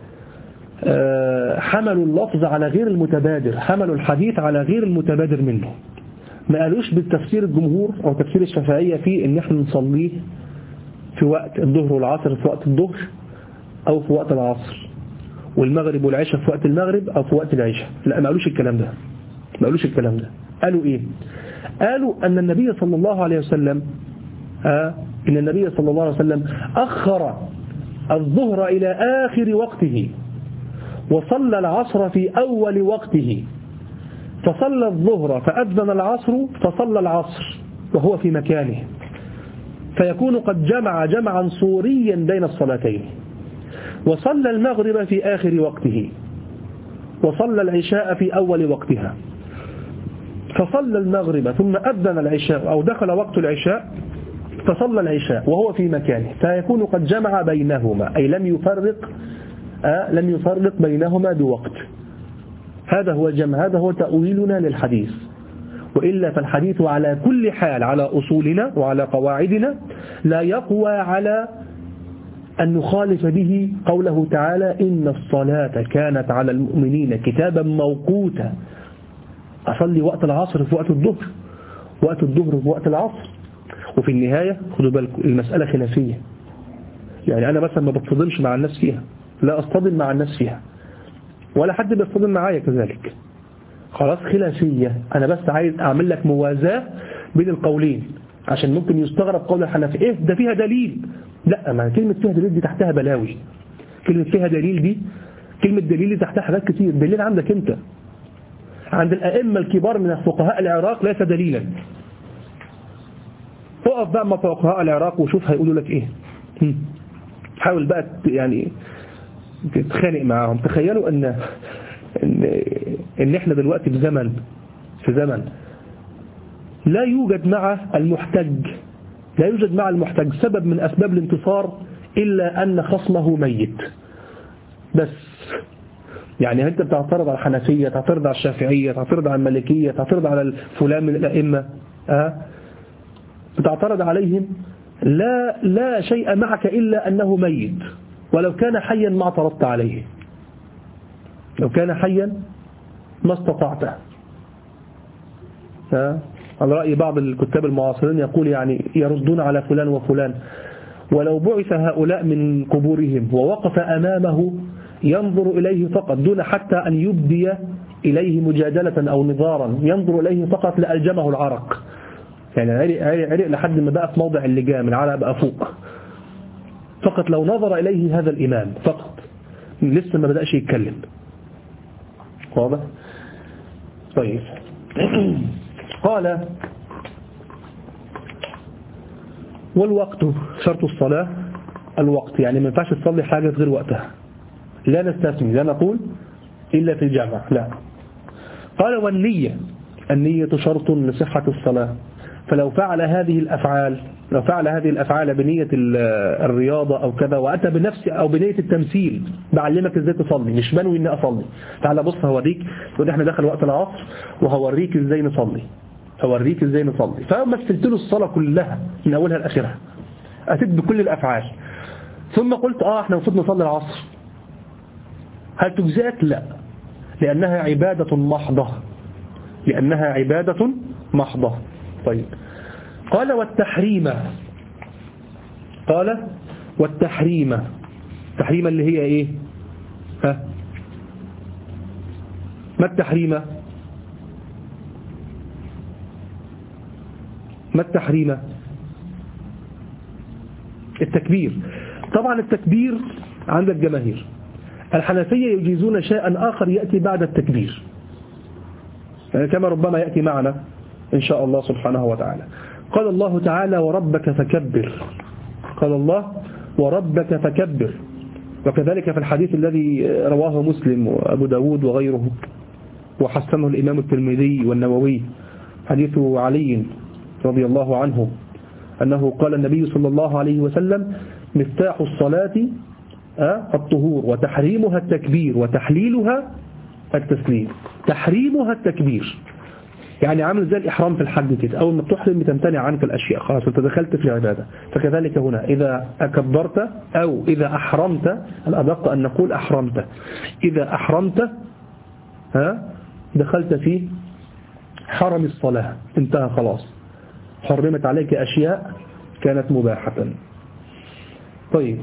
آه حملوا اللفظ على غير المتبادر، حملوا الحديث على غير المتبادر منه. ما قالوش بالتفسير الجمهور او تفسير الشافعية فيه ان احنا نصليه في وقت الظهر والعصر في وقت الظهر او في وقت العصر، والمغرب والعشاء في وقت المغرب او في وقت العشاء. لا ما قالوش الكلام ده، ما قالوش الكلام ده. قالوا ايه؟ قالوا ان النبي صلى الله عليه وسلم آه ان النبي صلى الله عليه وسلم اخر الظهر الى اخر وقته وصلى العصر في اول وقته، فصلى الظهر فاذن العصر فصلى العصر وهو في مكانه، فيكون قد جمع جمعا صوريا بين الصلاتين. وصلى المغرب في آخر وقته وصلى العشاء في أول وقتها، فصلى المغرب ثم أذن العشاء أو دخل وقت العشاء فصلى العشاء وهو في مكانه، فيكون قد جمع بينهما، أي لم يفرق آه لم يفرق بينهما بوقت. هذا هو الجمع، هذا هو تأويلنا للحديث. وإلا فالحديث على كل حال على أصولنا وعلى قواعدنا لا يقوى على أن نخالف به قوله تعالى إن الصلاة كانت على المؤمنين كتابا موقوتا. أصلي وقت العصر في وقت الظهر، وقت الظهر في وقت العصر. وفي النهاية خدوا بالكم المسألة خلافية، يعني أنا مثلا ما بتصدمش مع الناس فيها، لا أصطدم مع الناس فيها ولا حد بيصطدم معايا كذلك، خلاص خلافية. أنا بس عايز أعمل لك موازاة بين القولين عشان ممكن يستغرب قول الحنفي إيه ده فيها دليل. لا، ما كلمة فيها دليل دي تحتها بلاوي. كلمة فيها دليل دي كلمة دليل دي تحتها حاجات كتير. دليل عندك أنت، عند الأئمة الكبار من فقهاء العراق ليس دليلا. اقف بقى مع فقهاء العراق وشوف هيقولوا لك إيه. حاول بقى يعني تتخانق معاهم. تخيلوا أن إن, إن إحنا دلوقتي في زمن في زمن لا يوجد مع المحتج لا يوجد مع المحتج سبب من أسباب الانتصار إلا أن خصمه ميت بس. يعني أنت بتعترض على الحنفية، تعترض على الشافعية، تعترض على المالكية، تعترض على فلان من الأئمة، أه؟ بتعترض عليهم، لا لا شيء معك إلا أنه ميت. ولو كان حيا ما اعترضت عليه، لو كان حيا ما استطعته. أه؟ على رأي بعض الكتاب المعاصرين يقول يعني يردون على فلان وفلان، ولو بعث هؤلاء من قبورهم ووقف أمامه ينظر إليه فقط دون حتى أن يبدي إليه مجادلة أو نظارا، ينظر إليه فقط لألجمه العرق. يعني عرق, عرق لحد ما بقى في موضع اللجام، العرق بقى فوق فقط لو نظر إليه هذا الإمام فقط، لسه ما بدأش يتكلم. واضح؟ طيب. قال والوقت شرط الصلاة الوقت، يعني ما ينفعش تصلي حاجة غير وقتها، لا نستثني، لا نقول إلا في الجامع، لا. قال والنية، النية شرط لصحة الصلاة. فلو فعل هذه الأفعال لو فعل هذه الأفعال بنية الرياضة أو كذا، وأتى بنفس أو بنية التمثيل، بعلمك إزاي تصلي، مش بنوي إني أصلي، تعال بص هوريك، ودي احنا دخل وقت العصر وهوريك إزاي نصلي هوريك إزاي نصلي فمثلت له الصلاة كلها من أولها لآخرها، أتيت بكل الأفعال، ثم قلت آه احنا المفروض نصلي العصر، هل تجزئك؟ لا، لأنها عبادة محضة لأنها عبادة محضة. طيب. قال والتحريم قال والتحريم تحريم اللي هي ايه؟ ها ما التحريم ما التحريم التكبير. طبعا التكبير عند الجماهير، الحنفية يجيزون شيئا آخر يأتي بعد التكبير، يعني كما ربما يأتي معنا إن شاء الله سبحانه وتعالى. قال الله تعالى وربك فكبر، قال الله وربك فكبر، وكذلك في الحديث الذي رواه مسلم وأبو داود وغيره وحسنه الإمام الترمذي والنووي، حديث علي رضي الله عنه أنه قال النبي صلى الله عليه وسلم مفتاح الصلاة الطهور وتحريمها التكبير وتحليلها التسليم. تحريمها التكبير يعني عامل زي الإحرام في الحج كده، أول ما تحرم بتمتنع عنك الأشياء، خلاص أنت دخلت في العبادة. فكذلك هنا إذا أكبرت أو إذا أحرمت، الأدق أن نقول أحرمت، إذا أحرمت ها دخلت في حرم الصلاة، انتهى خلاص، حرمت عليك أشياء كانت مباحة. طيب.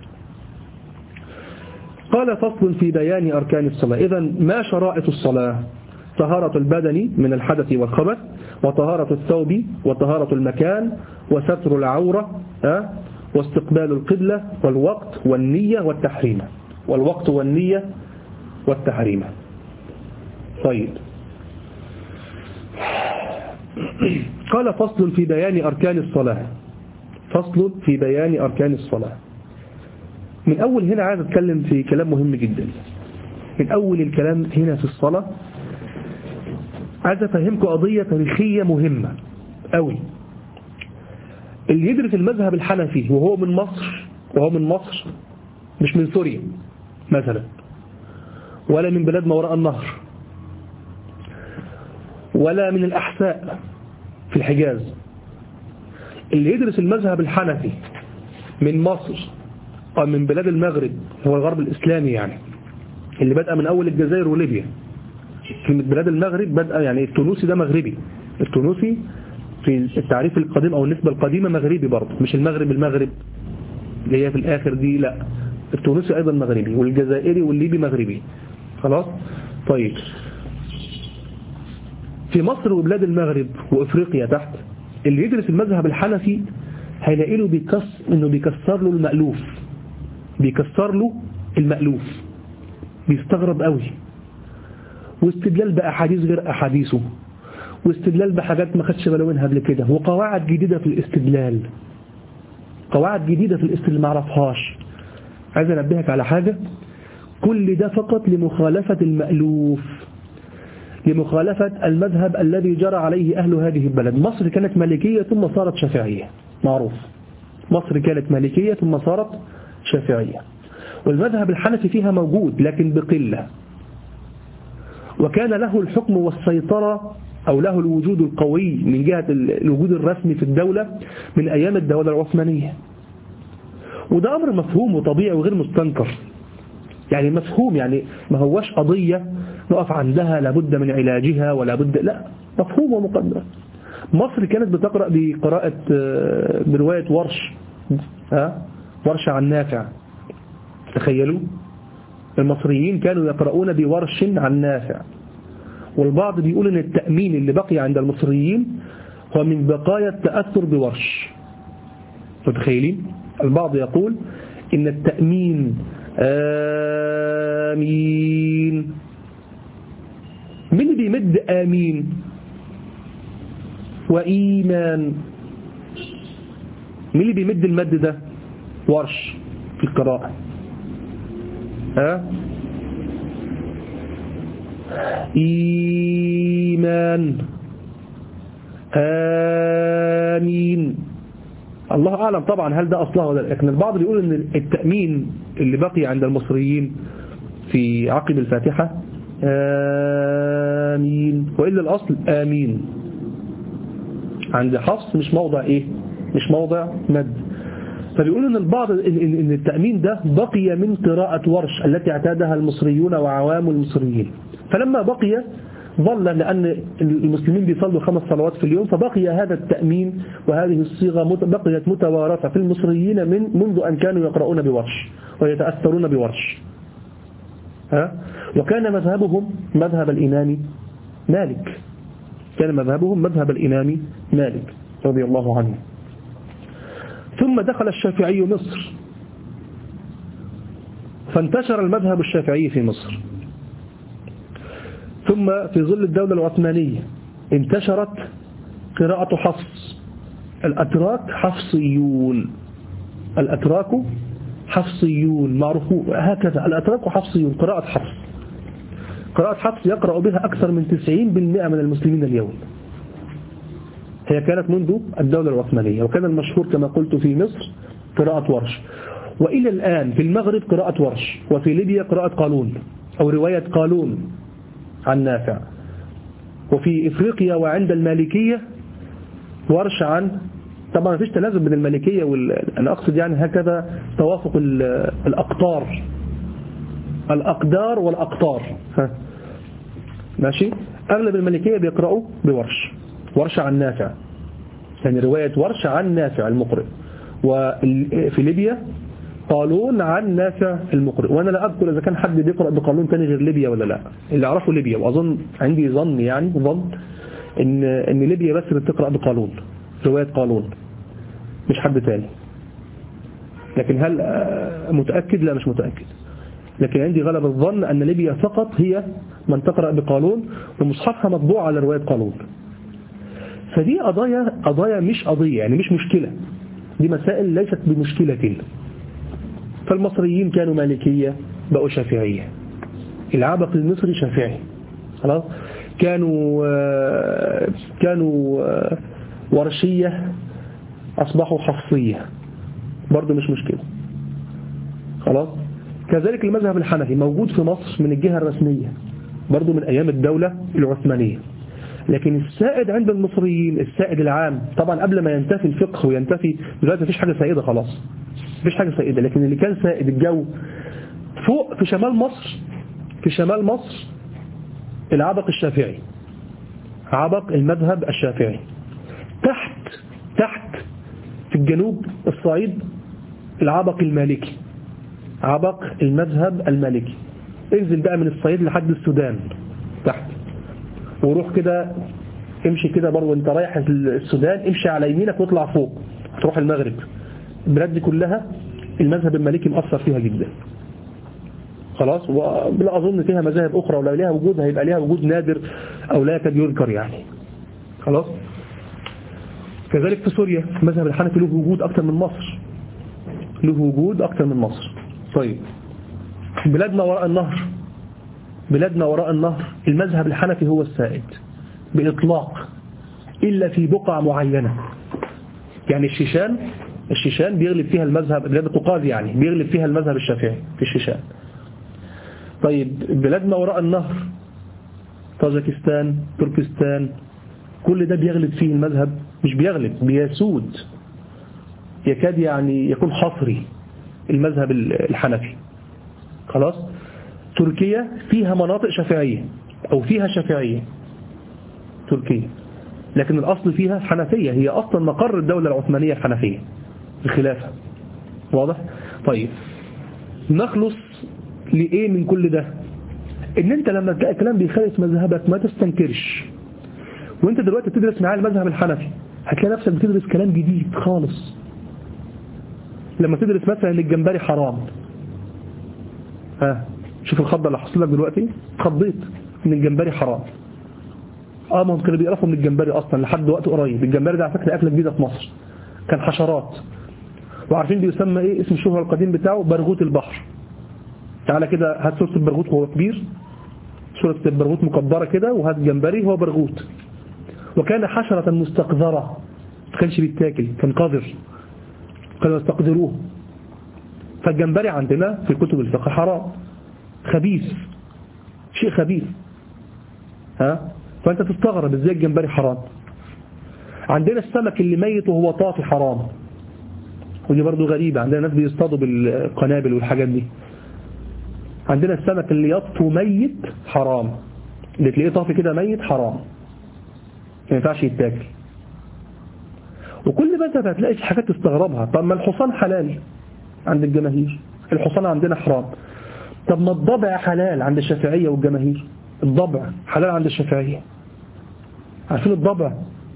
قال فصل في بيان أركان الصلاة. إذا ما شرائط الصلاة؟ طهارة البدن من الحدث والخبث، وطهارة الثوب، وطهارة المكان، وستر العورة، أه؟ واستقبال القبلة، والوقت والنية والتحريم والوقت والنية والتحريم. طيب. قال فصل في بيان أركان الصلاة. فصل في بيان أركان الصلاة. من أول هنا عايز أتكلم في كلام مهم جدا. من أول الكلام هنا في الصلاة عايز أفهمكم قضية تاريخية مهمة أوي. اللي يدرس المذهب الحنفي وهو من مصر وهو من مصر مش من سوريا مثلا، ولا من بلاد ما وراء النهر، ولا من الأحساء في الحجاز، اللي يدرس المذهب الحنفي من مصر أو من بلاد المغرب، هو الغرب الإسلامي يعني، اللي بدأ من أول الجزائر وليبيا. في بلاد المغرب بدأ، يعني التونسي ده مغربي، التونسي في التعريف القديم أو النسبة القديمة مغربي برضه، مش المغرب المغرب اللي هي في الآخر دي، لا، التونسي أيضا مغربي، والجزائري والليبي مغربي. خلاص. طيب في مصر وبلاد المغرب وإفريقيا تحت، اللي يدرس المذهب الحنفي هيلاقي له بيكسر انه بيكسر له المألوف، بيكسر له المألوف، بيستغرب قوي، واستدلال بأحاديث غير أحاديثه، واستدلال بحاجات ما خدش باله منها قبل كده، وقواعد جديدة في الاستدلال، قواعد جديدة في الاستدلال ما عرفهاش. عايز انبهك على حاجة، كل ده فقط لمخالفة المألوف، لمخالفة المذهب الذي جرى عليه أهل هذه البلد. مصر كانت مالكية ثم صارت شافعية، معروف، مصر كانت مالكية ثم صارت شافعية، والمذهب الحنفي فيها موجود لكن بقلة، وكان له الحكم والسيطرة أو له الوجود القوي من جهة الوجود الرسمي في الدولة من أيام الدولة العثمانية، وده أمر مفهوم وطبيعي وغير مستنكر، يعني مفهوم، يعني ما هوش قضية نقف عندها لابد من علاجها ولا بد، لا، مفهوم ومقدر. مصر كانت بتقرأ بقراءة برواية ورش، ها، ورش عن نافع. تخيلوا المصريين كانوا يقرؤون بورش عن نافع، والبعض بيقول ان التأمين اللي بقي عند المصريين هو من بقايا التأثر بورش. متخيلين؟ البعض يقول ان التأمين آمين، من اللي بيمد آمين وإيمان، من اللي بيمد المد ده؟ ورش في القراءة، ها، إيمان آمين. الله أعلم طبعا هل ده أصلها ولا لا، لكن البعض بيقول ان التأمين اللي بقي عند المصريين في عقب الفاتحة آمين، وإلا الأصل آمين. عند حفص مش موضع إيه، مش موضع مد. فبيقولوا ان البعض ان التأمين ده بقي من قراءة ورش التي اعتادها المصريون وعوام المصريين، فلما بقي ظل، لأن المسلمين بيصلوا خمس صلوات في اليوم، فبقي هذا التأمين وهذه الصيغة بقيت متوارثة في المصريين من منذ أن كانوا يقرؤون بورش ويتأثرون بورش. ها؟ وكان مذهبهم مذهب الإمام مالك، كان مذهبهم مذهب الإمام مالك رضي الله عنه. ثم دخل الشافعي مصر، فانتشر المذهب الشافعي في مصر. ثم في ظل الدولة العثمانية انتشرت قراءة حفص، الأتراك حفصيون، الأتراك حفصيون معروفون هكذا، الأتراك حفصيون، قراءة حفص، قراءة حفص يقرأ بها أكثر من تسعين بالمئة من المسلمين اليوم. هي كانت منذ الدولة العثمانية، وكان المشهور كما قلت في مصر قراءة ورش، وإلى الآن في المغرب قراءة ورش، وفي ليبيا قراءة قالون أو رواية قالون عن نافع، وفي إفريقيا وعند المالكية ورش عن، طبعا ما فيش تلازم بين المالكية وال... أنا أقصد يعني هكذا توافق الأقطار، الأقدار والأقطار، ها. ماشي. أغلب المالكية بيقرأوا بورش، ورش عن نافع، يعني رواية ورش عن نافع المقرئ، وفي ليبيا قالون عن نافع المقرئ. وأنا لا أذكر إذا كان حد بيقرأ بقالون تاني غير ليبيا ولا لا، اللي أعرفه ليبيا، وأظن عندي ظن يعني ظن إن إن ليبيا بس بتقرأ بقالون، رواية قالون، مش حد تاني. لكن هل متأكد؟ لا مش متأكد، لكن عندي غلب الظن أن ليبيا فقط هي من تقرأ بقالون، ومصحفها مطبوع على رواية قالون. فدي قضايا قضايا مش قضية، يعني مش مشكلة، دي مسائل ليست بمشكلة. فالمصريين كانوا مالكية بقوا شافعية، العبق المصري شافعي، خلاص. كانوا كانوا ورشية أصبحوا حفصية، برضو مش مشكلة، خلاص. كذلك المذهب الحنفي موجود في مصر من الجهة الرسمية برضو من أيام الدولة العثمانية. لكن السائد عند المصريين السائد العام طبعا قبل ما ينتفي الفقه وينتفي دلوقتي مفيش حاجة سائدة خلاص، مفيش حاجة سائدة، لكن اللي كان سائد الجو فوق في شمال مصر، في شمال مصر العبق الشافعي، عبق المذهب الشافعي. تحت تحت في الجنوب الصعيد العبق المالكي، عبق المذهب المالكي. انزل بقى من الصعيد لحد السودان تحت، وروح كده امشي كده برضه وانت رايح السودان، امشي على يمينك واطلع فوق تروح المغرب. البلاد دي كلها المذهب المالكي مؤثر فيها جدا خلاص، ولا أظن فيها مذاهب أخرى، ولا لها وجود هيبقى لها وجود نادر أو لا يكاد يذكر يعني خلاص. كذلك في سوريا المذهب الحنفي له وجود أكثر من مصر، له وجود أكثر من مصر. طيب بلادنا وراء النهر، بلادنا وراء النهر المذهب الحنفي هو السائد بإطلاق إلا في بقع معينة. يعني الشيشان، الشيشان بيغلب فيها المذهب، بلاد القوقاز يعني بيغلب فيها المذهب الشافعي في الشيشان. طيب بلادنا وراء النهر طاجكستان، تركستان، كل ده بيغلب فيه المذهب، مش بيغلب بيسود، يكاد يعني يكون حصري المذهب الحنفي خلاص. تركيا فيها مناطق شافعية أو فيها شافعية تركيا، لكن الأصل فيها حنفية، هي أصلا مقر الدولة العثمانية الحنفية الخلافة، واضح؟ طيب نخلص لإيه من كل ده؟ إن أنت لما تلاقي كلام بيخالف مذهبك ما تستنكرش. وأنت دلوقتي تدرس معاه المذهب الحنفي هتلاقي نفسك بتدرس كلام جديد خالص. لما تدرس مثلا ان الجمبري حرام، ها شوف الخضة اللي حصل لك دلوقتي، خضيت ان الجمبري حرام. اه ما هم كانوا بيقرفوا من الجمبري اصلا لحد وقت قريب. الجمبري ده على فكره اكله جديده في مصر، كان حشرات. وعارفين بيسمى ايه اسم الشهرة القديم بتاعه؟ برغوث البحر. تعالى كده هات صورة البرغوث وهو كبير، صورة البرغوث مكبرة كده، وهات جمبري هو برغوث. وكان حشرة مستقذرة، ما كانش بيتاكل، كان قذر، كانوا يستقذروه. فالجمبري عندنا في كتب الفقه حرام، خبيث، شيء خبيث. ها فأنت تستغرب ازاي الجمبري حرام. عندنا السمك اللي ميت وهو طافي حرام، ودي برضو غريبة، عندنا ناس بيصطادوا بالقنابل والحاجات دي. عندنا السمك اللي يطفو ميت حرام، اللي تلاقيه طافي كده ميت حرام، ما ينفعش يتاكل. وكل مذهب هتلاقي حاجات تستغربها. طب ما الحصان حلال عند الجماهير، الحصان عندنا حرام. طب ما الضبع حلال عند الشافعية والجماهير، الضبع حلال عند الشافعية. عارفين الضبع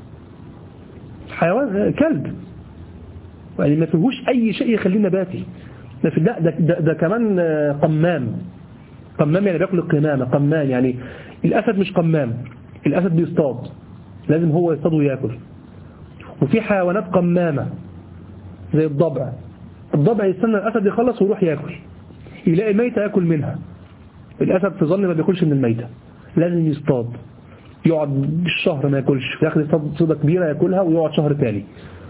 حيوان كلب، يعني ما فيهوش أي شيء يخليه نباتي. ده, ده, ده, ده كمان قمام، قمام يعني بياكل القمامة. قمام يعني الأسد مش قمام، الأسد بيصطاد، لازم هو يصطاد وياكل. وفي حيوانات قمامة زي الضبع، الضبع يستنى الأسد يخلص ويروح ياكل، يلاقي ميتة ياكل منها. الأسد في ظن ما بياكلش من الميتة، لازم يصطاد، يقعد بالشهر ما ياكلش، في آخر يصطاد صيدة كبيرة ياكلها ويقعد شهر تاني.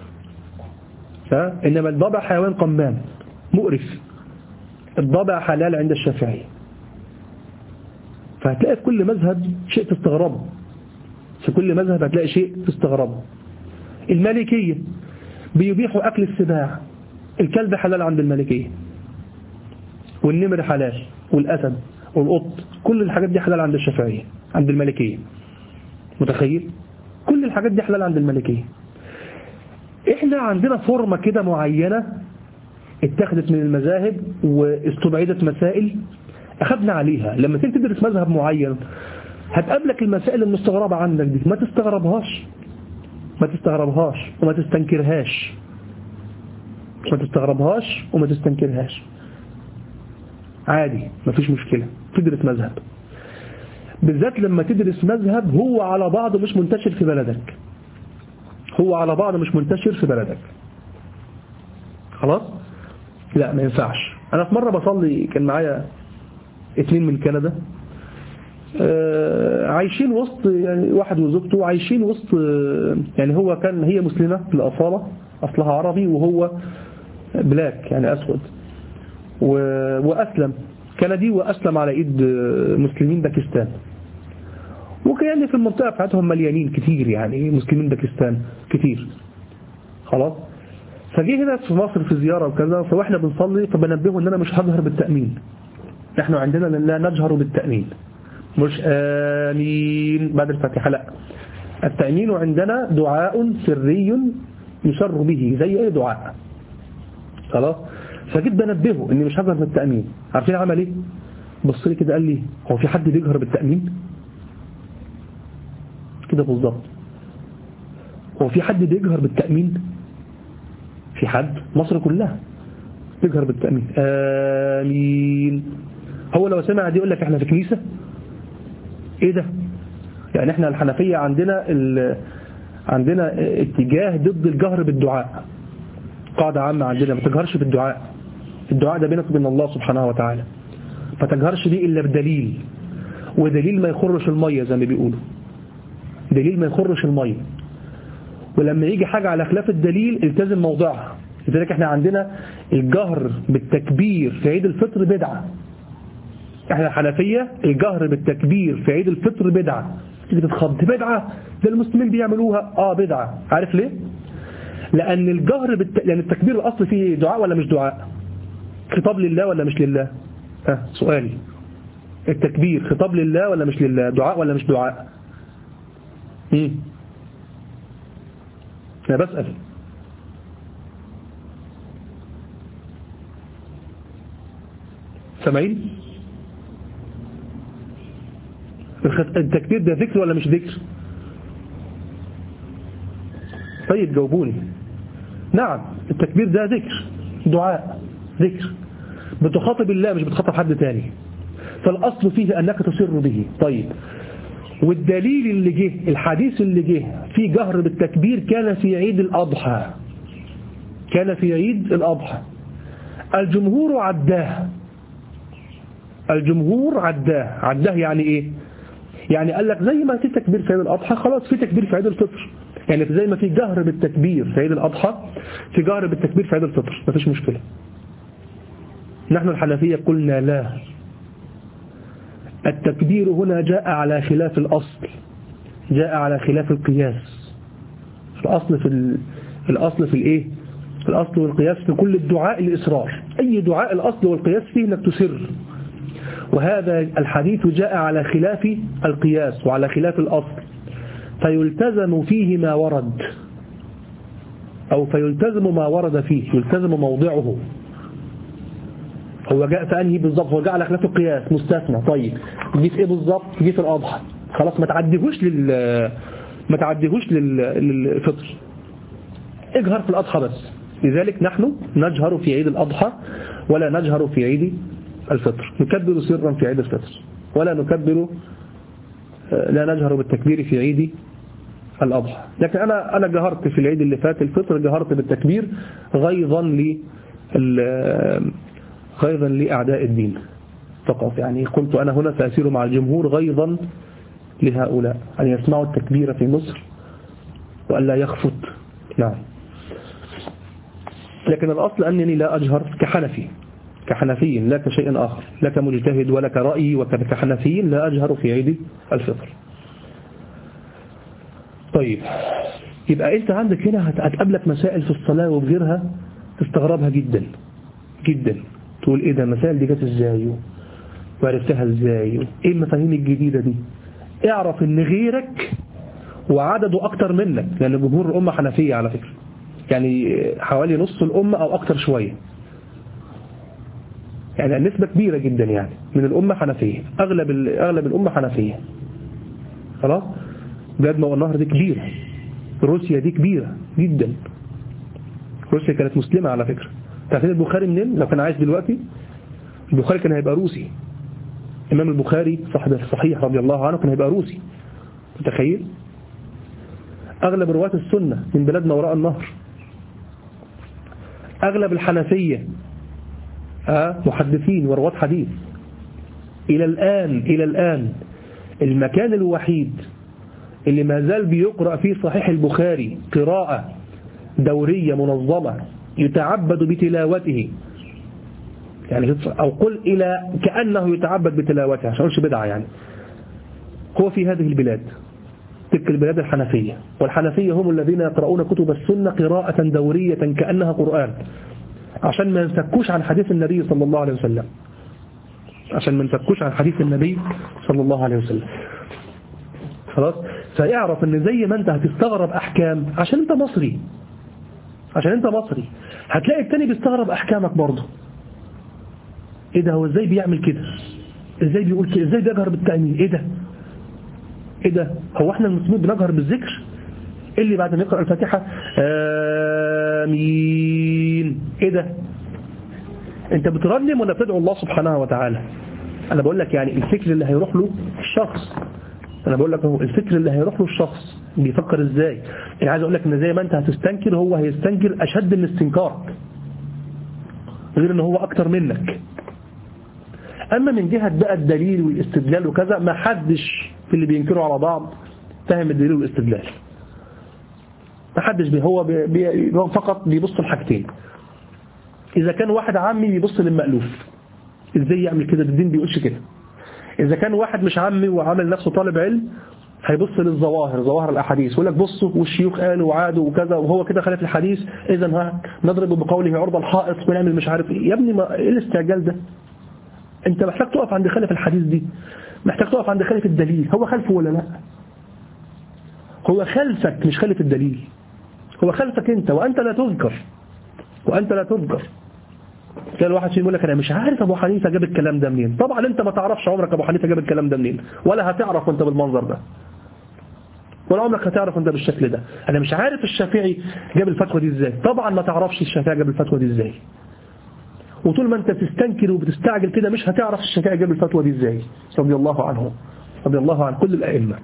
إنما الضبع حيوان قمام مقرف. الضبع حلال عند الشافعية. فهتلاقي في كل مذهب شيء تستغربه، في كل مذهب هتلاقي شيء تستغربه. المالكية بيبيحوا أكل السباع، الكلب حلال عند المالكية، والنمر حلال، والأسد والقط، كل الحاجات دي حلال عند الشافعية، عند المالكية. متخيل؟ كل الحاجات دي حلال عند المالكية. احنا عندنا فورمة كده معينة اتخذت من المذاهب واستبعدت مسائل أخذنا عليها. لما تيجي تدرس مذهب معين هتقابلك المسائل المستغربة عندك دي، ما تستغربهاش، ما تستغربهاش وما تستنكرهاش، ما تستغربهاش وما تستنكرهاش، عادي مفيش مشكلة. تدرس مذهب، بالذات لما تدرس مذهب هو على بعضه مش منتشر في بلدك، هو على بعضه مش منتشر في بلدك، خلاص؟ لا ما ينفعش. أنا في مرة بصلي كان معايا اتنين من كندا، عايشين وسط يعني واحد وزوجته عايشين وسط، يعني هو كان هي مسلمة بالأصالة، أصلها عربي، وهو بلاك يعني أسود، وأسلم كندي وأسلم على إيد مسلمين باكستان. وكأن في المنطقة بتاعتهم مليانين كتير، يعني مسلمين باكستان كتير. خلاص. فجي هنا في مصر في زيارة وكذا، فواحنا بنصلي فبنبهه ان انا مش هجهر بالتأمين. نحن عندنا لا نجهر بالتأمين، مش آمين بعد الفاتحة، لا. التأمين عندنا دعاء سري يسر به زي ايه دعاء. خلاص. فجيت بنبهه اني مش هجهر بالتأمين. عارفين عمل ايه؟ بص لي كده قال لي هو في حد بيجهر بالتأمين كده بالظبط؟ هو في حد بيجهر بالتأمين؟ في حد؟ مصر كلها بيجهر بالتأمين آمين. هو لو سمع دي يقول لك احنا في كنيسة؟ ايه ده؟ يعني احنا الحنفية عندنا عندنا اتجاه ضد الجهر بالدعاء. قاعدة عامة عندنا ما تجهرش بالدعاء. الدعاء ده بينك وبين الله سبحانه وتعالى، ما تجهرش بيه إلا بدليل، ودليل ما يخرش المية زي ما بيقولوا، دليل ما يخرش المية. ولما يجي حاجة على خلاف الدليل التزم موضعها. لذلك احنا عندنا الجهر بالتكبير في عيد الفطر بدعة. احنا الحنفية الجهر بالتكبير في عيد الفطر بدعة. تيجي تتخض بدعة ده المسلمين بيعملوها. اه بدعة. عارف ليه؟ لأن الجهر بالت... لأن التكبير الأصل فيه دعاء ولا مش دعاء؟ خطاب لله ولا مش لله؟ ها آه سؤالي، التكبير خطاب لله ولا مش لله؟ دعاء ولا مش دعاء؟ امم أنا بسأل. سامعين؟ التكبير ده ذكر ولا مش ذكر؟ طيب جاوبوني. نعم التكبير ده ذكر، دعاء، ذكر، بتخاطب الله مش بتخاطب حد تاني. فالأصل فيه أنك تسر به. طيب والدليل اللي جه، الحديث اللي جه في جهر بالتكبير كان في عيد الأضحى، كان في عيد الأضحى. الجمهور عداه، الجمهور عداه. عداه يعني إيه؟ يعني قال لك زي ما في تكبير في عيد الأضحى خلاص في تكبير في عيد الفطر. يعني زي ما في جهر بالتكبير في عيد الأضحى في جهر بالتكبير في عيد الفطر، مفيش مشكلة. نحن الحنفية قلنا لا، التكبير هنا جاء على خلاف الأصل، جاء على خلاف القياس. الأصل في ال... الأصل في الإيه؟ الأصل والقياس في كل الدعاء الإصرار. أي دعاء الأصل والقياس فيه أنك تسر، وهذا الحديث جاء على خلاف القياس وعلى خلاف الأصل، فيلتزم فيه ما ورد، أو فيلتزم ما ورد فيه، يلتزم موضعه. هو جاء في أنهي بالضبط؟ هو جاء على خلاف القياس مستثنى. طيب جه في إيه بالضبط؟ جه في الأضحى. خلاص ما تعديهوش لل ما تعديهوش لل... للفطر، اجهر في الأضحى بس. لذلك نحن نجهر في عيد الأضحى ولا نجهر في عيد الفطر. نكبر سرا في عيد الفطر ولا نكبر، لا نجهر بالتكبير في عيد الأضحى. لكن أنا أنا جهرت في العيد اللي فات الفطر، جهرت بالتكبير غيظا ل غيظا لأعداء الدين فقط. يعني قلت أنا هنا سأسير مع الجمهور غيظا لهؤلاء أن يسمعوا التكبير في مصر وأن لا يخفت. نعم. لكن الأصل أنني لا أجهر كحنفي، كحنفي لا كشيء آخر، لا كمجتهد ولا كرأي، وكحنفي لا أجهر في عيد الفطر. طيب يبقى أنت عندك هنا هتقابلك مسائل في الصلاة وبغيرها تستغربها جدا جدا، تقول إيه ده المسائل دي جت إزاي وعرفتها إزاي، إيه المفاهيم الجديدة دي. اعرف إن غيرك وعدده أكتر منك، لأن جمهور الأمة حنفية على فكرة، يعني حوالي نص الأمة أو أكتر شوية، يعني نسبة كبيرة جدا يعني من الأمة حنفية. أغلب أغلب الأمة حنفية. خلاص. بلاد ما والنهر دي كبيرة، روسيا دي كبيرة جدا. روسيا كانت مسلمة على فكرة. تعرفين البخاري منين؟ لو كان عايش دلوقتي البخاري كان هيبقى روسي. إمام البخاري صاحب الصحيح رضي الله عنه كان هيبقى روسي. متخيل؟ أغلب رواة السنة من بلاد ما وراء النهر. أغلب الحنفية آه محدثين ورواة حديث. إلى الآن إلى الآن المكان الوحيد اللي ما زال بيقرأ فيه صحيح البخاري قراءة دورية منظمة يتعبد بتلاوته، يعني أو قل إلى كأنه يتعبد بتلاوته عشان أقولش بدعة، يعني هو في هذه البلاد، تلك البلاد الحنفية، والحنفية هم الذين يقرؤون كتب السنة قراءة دورية كأنها قرآن، عشان ما ينفكوش عن حديث النبي صلى الله عليه وسلم، عشان ما ينفكوش عن حديث النبي صلى الله عليه وسلم. خلاص، فيعرف ان زي ما انت هتستغرب احكام عشان انت مصري، عشان انت مصري، هتلاقي التاني بيستغرب احكامك برضه. ايه ده، هو ازاي بيعمل كده، ازاي بيقول كده، ازاي بيجهر بالتأمين، ايه ده ايه ده هو احنا المسلمين بنجهر بالذكر؟ ايه اللي بعد ما يقرأ الفاتحة آمين، ايه ده؟ انت بترنم ولا بتدعو الله سبحانه وتعالى؟ انا بقول لك يعني الفكر اللي هيروح له الشخص، انا بقول لك هو الفكر اللي هيروح له الشخص بيفكر ازاي. انا عايز اقول لك ان زي ما انت هتستنكر هو هيستنكر اشد من استنكارك، غير ان هو اكتر منك. اما من جهة بقى الدليل والاستدلال وكذا، ما حدش في اللي بينكروا على بعض فهم الدليل والاستدلال، ما حدش بي هو بي بي فقط بيبص لحاجتين. اذا كان واحد عامي بيبص للمألوف، ازاي يعمل كده، الدين بيقولش كده. اذا كان واحد مش عامي وعامل نفسه طالب علم، هيبص للظواهر، ظواهر الاحاديث، ويقول لك بصوا والشيوخ قالوا وعادوا وكذا وهو كده خالف الحديث، اذا ها نضرب بقوله عرض الحائط ونعمل مش عارف ايه. يا ابني ما ايه الاستعجال ده؟ انت محتاج تقف عند خالف الحديث دي، محتاج تقف عند خالف الدليل. هو خالفه ولا لا؟ هو خالفك مش خالف الدليل، هو خالفك انت، وانت لا تذكر، وانت لا تذكر. كان الواحد فيهم يقول لك انا مش عارف ابو حنيفه جاب الكلام ده منين. طبعا انت ما تعرفش عمرك ابو حنيفه جاب الكلام ده منين، ولا هتعرف وانت بالمنظر ده، ولا عمرك هتعرف وانت بالشكل ده. انا مش عارف الشافعي جاب الفتوى دي ازاي. طبعا ما تعرفش الشافعي جاب الفتوى دي ازاي، وطول ما انت بتستنكر وبتستعجل كده مش هتعرف الشافعي جاب الفتوى دي ازاي، رضي الله عنه، رضي الله عن كل الائمه.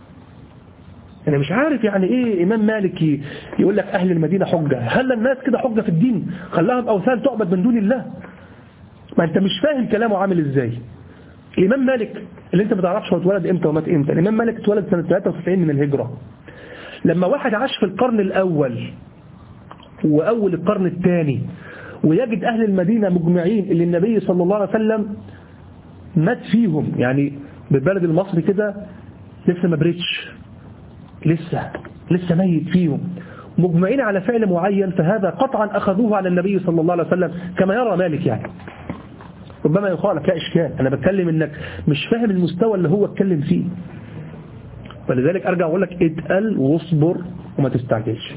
انا مش عارف يعني ايه امام مالك يقول لك اهل المدينه حجه. هل الناس كده حجه في الدين؟ خلاها باوثان تعبد من دون الله. ما انت مش فاهم كلامه عامل ازاي. الامام مالك اللي انت ما تعرفش هو اتولد امتى ومات امتى، الامام مالك اتولد سنه ثلاثة وتسعين من الهجره. لما واحد عاش في القرن الاول واول القرن الثاني ويجد اهل المدينه مجمعين اللي النبي صلى الله عليه وسلم مات فيهم، يعني بالبلد المصري كده لسه ما بريتش، لسه لسه ميت فيهم، مجمعين على فعل معين، فهذا قطعا أخذوه على النبي صلى الله عليه وسلم كما يرى مالك. يعني ربما يخالف، لا إشكال، أنا بتكلم إنك مش فاهم المستوى اللي هو اتكلم فيه. فلذلك أرجع أقول لك اتقل واصبر وما تستعجلش.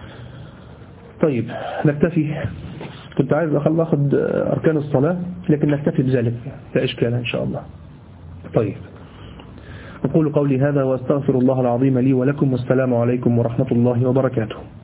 طيب نكتفي، كنت عايز أخذ أركان الصلاة لكن نكتفي بذلك، لا إشكال إن شاء الله. طيب أقول قولي هذا وأستغفر الله العظيم لي ولكم، والسلام عليكم ورحمة الله وبركاته.